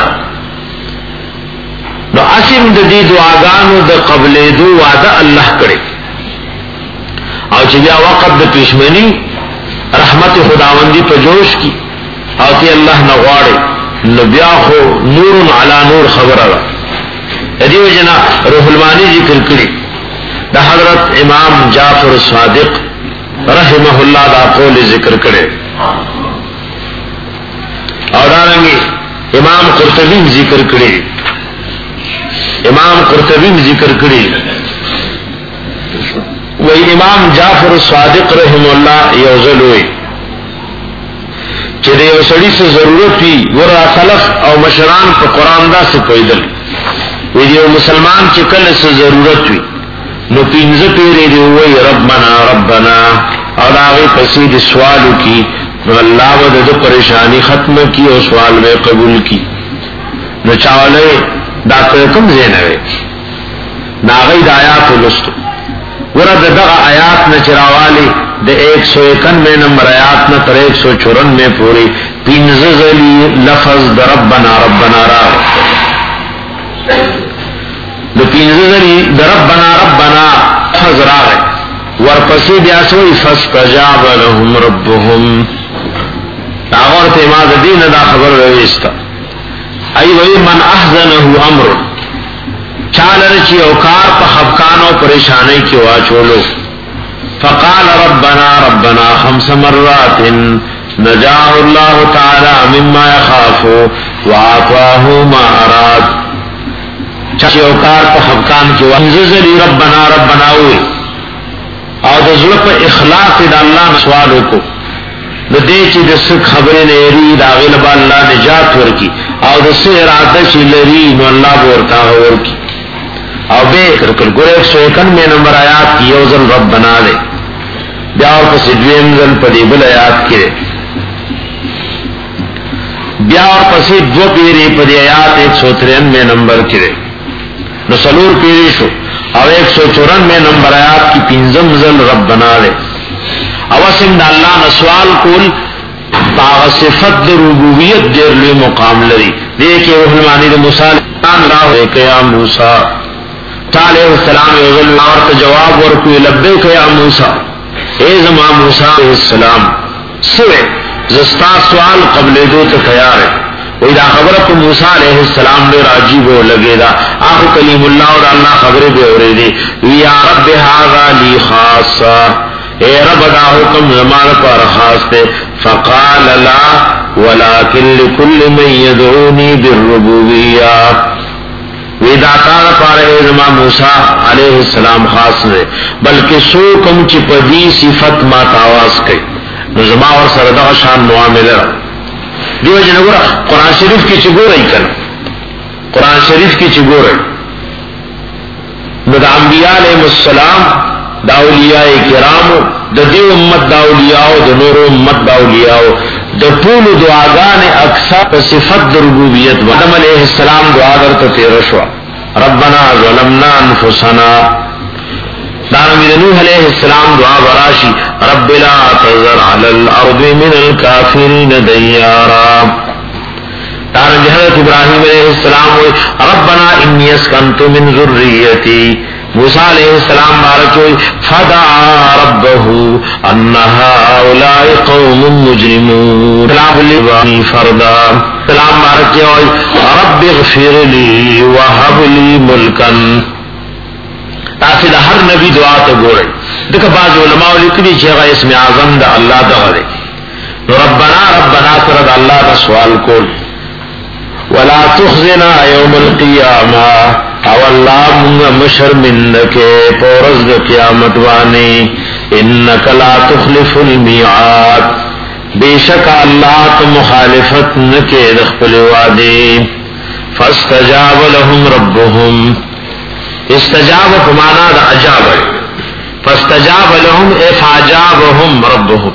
نو اسم ددی دعاگانو دا قبل دو وعدہ اللہ کرے او چی بیا وقت دا پیشمنی رحمت خداوندی پا جوش کی او تی اللہ نغوارے نو بیا خو نور علا نور خبر را ادیو جنا روح المانی ذکر کری دا حضرت امام جعفر صادق رحمہ اللہ دا قول ذکر کرے اور دارنگی امام قرطبی ذکر کرے امام قرطبی ذکر کرے وہی امام جعفر صادق رحمہ اللہ یوزل ہوئی چرے او سڑی سے ضرورت تھی ورا خلف او مشران پا قرآن دا سے پیدل ویدیو مسلمان چکل سے ضرورت تھی نو پینز پیرے دی ہوئی ربنا ربنا اور آغی پسید سوالو کی نو اللہ ودد پریشانی ختم کی او سوال میں قبول کی نو چاولے دا کم زینوے ناغی دا آیات لستو ورد دغا آیات نچراوالی دا ایک سو اکانوے نمبر آیات نہ تر ایک سو چورانوے پوری پینزلی لفظ دا ربنا ربنا را دا پینزلی دا ربنا ربنا لفظ را ورپسی بیاسوی فاستجاب لهم ربهم تاغورت اماد دین دا خبر رویستا ای وی من احزنه امر چالر چی اوکار پا خفکان و پریشانی کی واچولو فقال ربنا ربنا خمس مرات نجاه اللہ تعالی مما یخافو وعطاه ما اراد چی اوکار پا خفکان کی واچولو ربنا ربنا ہوئی او دا ظلپ اخلاق دا اللہ نسوالو کو دا دے چی دا سک خبرین ایری دا غلبا اللہ نجات ورکی او دا سی ارادہ چی لری نو اللہ بورتا ورکی او بے کرکر گرے ایک سو اکانوے نمبر آیات کی یوزن رب بنا لے بیا اور پسی دویم زن پدی بل آیات کرے بیا اور پسی دو پیری پدی آیات ایک سو ترینوے نمبر کرے نو سلور پیری شو او ایک سو چورانوے نمبر آیات کی پینزم زن رب بنا لے اوسم دا اللہ نسوال کول پاغ صفت دا ربوبیت دیر لی مقام لری دیکھے وحلمانی دا موسیٰ راہ ایک یا موسیٰ علیہ السلام یوزل اور جواب ورکوی لبیک یا موسیٰ اے زمان موسیٰ علیہ السلام سوے زستا سوال قبل دو تا تیار ہے وہی دا خبر کو موسیٰ علیہ السلام نے راجیب ہو لگے دا آخو کلیم اللہ اور اللہ خبر بے ہو رہے دی یا رب حاغا لی خاصا اے رب دا حکم زمان پر خاص دے فقال لا ولیکن لکل من یدعونی بالربوبیہ ویدا کار پارے زمان موسیٰ علیہ السلام خاص دے بلکہ سو کم چی پدی صفت ما تاواز کئی نظمہ اور سردہ شان معاملہ دیو جنگورا قرآن شریف کی چگو رہی کن قرآن شریف کی چگو رہی دا انبیاء علیہ السلام دا اولیاء کرام دا دیو امت دا اولیاء دا نور امت دا اولیاء دا طول دعاگان اکثر صفت دا ربوبیت آدم علیہ السلام دعا در تا تیرشوا ربنا ظلمنا انفسنا دارنگی نوح علیہ السلام دعا براشی رب لا تذر علی الارض من الكافرین دیارا دارنگی حضرت ابراہیم علیہ السلام ربنا انی اسکنت من ذریتی موسیٰ علیہ السلام بارکوئی فدعا ربه ان هؤلاء قوم مجرمون سلام لبانی فردا سلام بارکوئی رب اغفر لی وحب لی ملکن تاسی دا ہر نبی دعا تا گوڑے دکھا بعض علماء لکلی چیغا اسم اعظم دا اللہ دا غرے ربنا ربنا سرد اللہ دا سوال کول ولا تخزنا یوم القیامہ او اللہ منگا مشرمندکے پورز دا قیامت وانی انکا لا تخلف المیعاد بے شک اللہ تو مخالفت نکے دخپل وعدے فاستجاب لهم ربهم استجاب فمانا دا عجاب فاستجاب لهم افعجابهم ربهم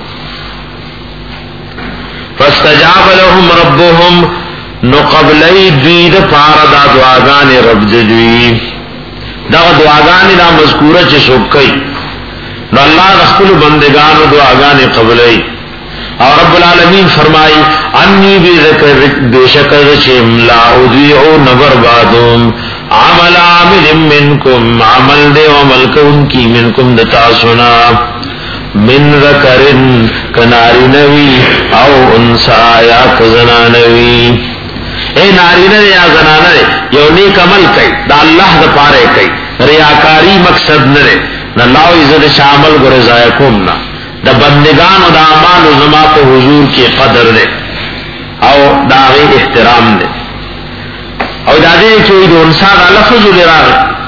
فاستجاب لهم ربهم نو قبلی دوی دا پارا دا دعاگان رب دوی دا دعاگان دا مذکورہ چی سکئی نو اللہ رسول بندگان دعاگان قبلی اور رب العالمین فرمائی انی بی ذکر بے شکر چیم لا ادویعو نبر بادوم عمل عامل منکم عمل دے عمل کن کی منکم دتا سنا من ذکرن کناری نوی او انسا یا کزنانوی اے نارینہ یا زنانہ یو نیک عمل کئی دا اللہ دا پارے کئی ریاکاری مقصد نرے نا لاو عزت شامل گو رضای کومنا دا بندگان و دا اعمال و زمات و حضور کی قدر دے او دا غی احترام دے او دا دے چوئی دو انسا دا لفظ لراغ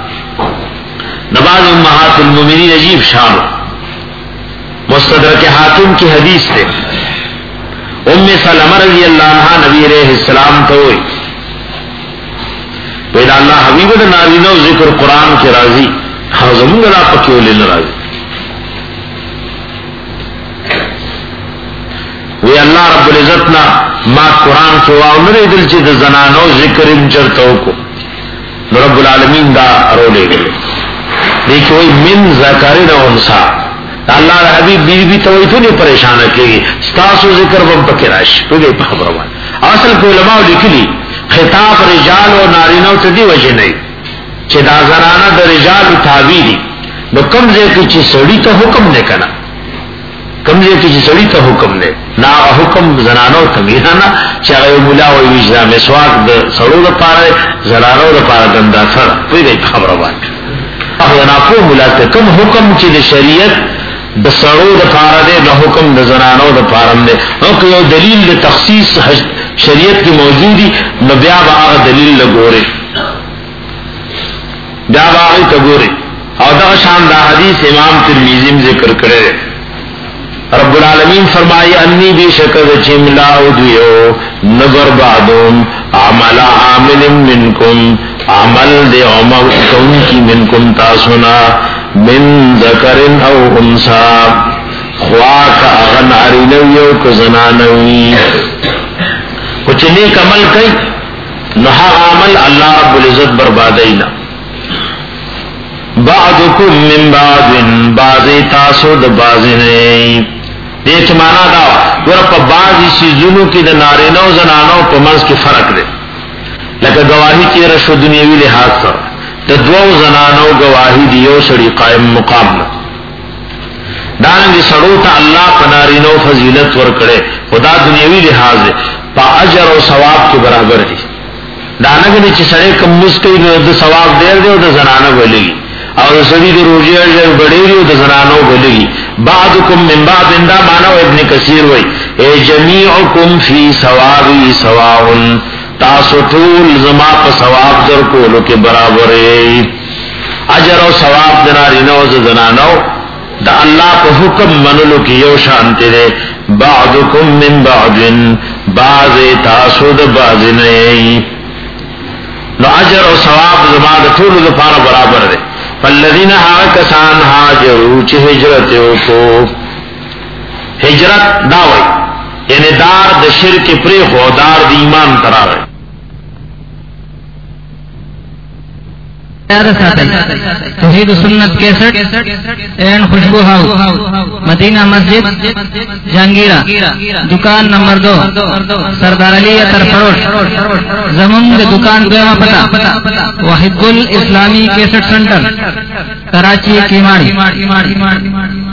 نباز امہات المومنین عجیب شان مستدرک حاکم کی حدیث دے ام سلمہ رضی اللہ عنہ نبی علیہ السلام تو ہوئی پیدا اللہ حبیب دا نارینہ و ذکر قرآن کے راضی حضمون گلا پکیو لینا راضی وی اللہ رب العزتنا ما قرآن کے واؤنر دل چی دا زنانو ذکر انچرتو کو رب العالمین دا رولے گلے دیکھوئی من ذکرین انسا اللہ حبیب بیوی بی توئی تو نہیں پریشان رکھے ستاسو ذکر بم پکراش تو گئی پخبروان اصل کو علماء لکلی خطاب رجال و نارینو تدی وجہ نہیں چی دا زنانا دا رجال تابیری نو کم زی کی چی سڑی تا حکم نے کنا کم زی کی چی سڑی تا حکم نے نا حکم زنانو تمیرانا چی اگر مولا و ویجنا مسواک دا سڑو دا پارا زنانو دا پارا دندا سر تو گئی پخبروان اگر ناکو مولا تا کم حکم چی دا شریعت د سړو د پاره دے نو حکم د زنانو د پاره دے او که یو دلیل د تخصیص شریعت کی موجودی نو بیا به هغه دلیل لګوري بیا به هغه تګوري او دا شان دا حدیث امام ترمذی ذکر کړي رب العالمین فرمائی انی بی شکر چملا ادویو نگر بعدون عمل عامل منکم عمل دے عمل کون کی منکم تاسونا من ذکرن او انسا خواک اغن عرینویو کزنانوی کچھ نیک عمل کئی نحا عمل اللہ رب العزت بربادینا بعدکم من بعدن بعضی تاسو د بعضی نئی دیکھ مانا دا ورپا بعضی سیزنوں کی دا نارینو زنانو پا منز کی فرق دے لکہ گواہی کی رشو دنیاوی لحاظ سر دا دو زنانو گواہی دیو سڑی قائم مقام دارنگی سڑو تا اللہ پا نارینو فضیلت ورکڑے خدا دنیاوی لحاظ پا اجر و ثواب کے برابر دی دارنگی چی سڑے کم مسکی دا ثواب دیر دے دا زنانو بلگی اور سڑی دا روجی اجر بڑیری دا زنانو بلگی بعدکم من بعد اندا مانا ابن کثیر وی اے جمیعکم فی ثوابی سواؤن تاسو ټول زما په ثواب در کولو کې برابر اجر او ثواب د نارینه او زنانو د الله په حکم منلو کې یو شان دی بعضکم من بعض بعض تاسو د بعض نه نو اجر او ثواب زما د ټول لپاره برابر دی فالذین هاکسان هاجروا چې هجرت وکړو هجرت دا وایي یعنی دار د شرک پری خو دار د ایمان تراغه یاد ساتھی توحید و Sunnat cassette and Khushboo house Madina Masjid Jahangira دکان نمبر دو سردار علی اتر فروش زمون دکان دویمہ پتہ واحد گل اسلامی کیسٹ سنٹر کراچی کیماڑی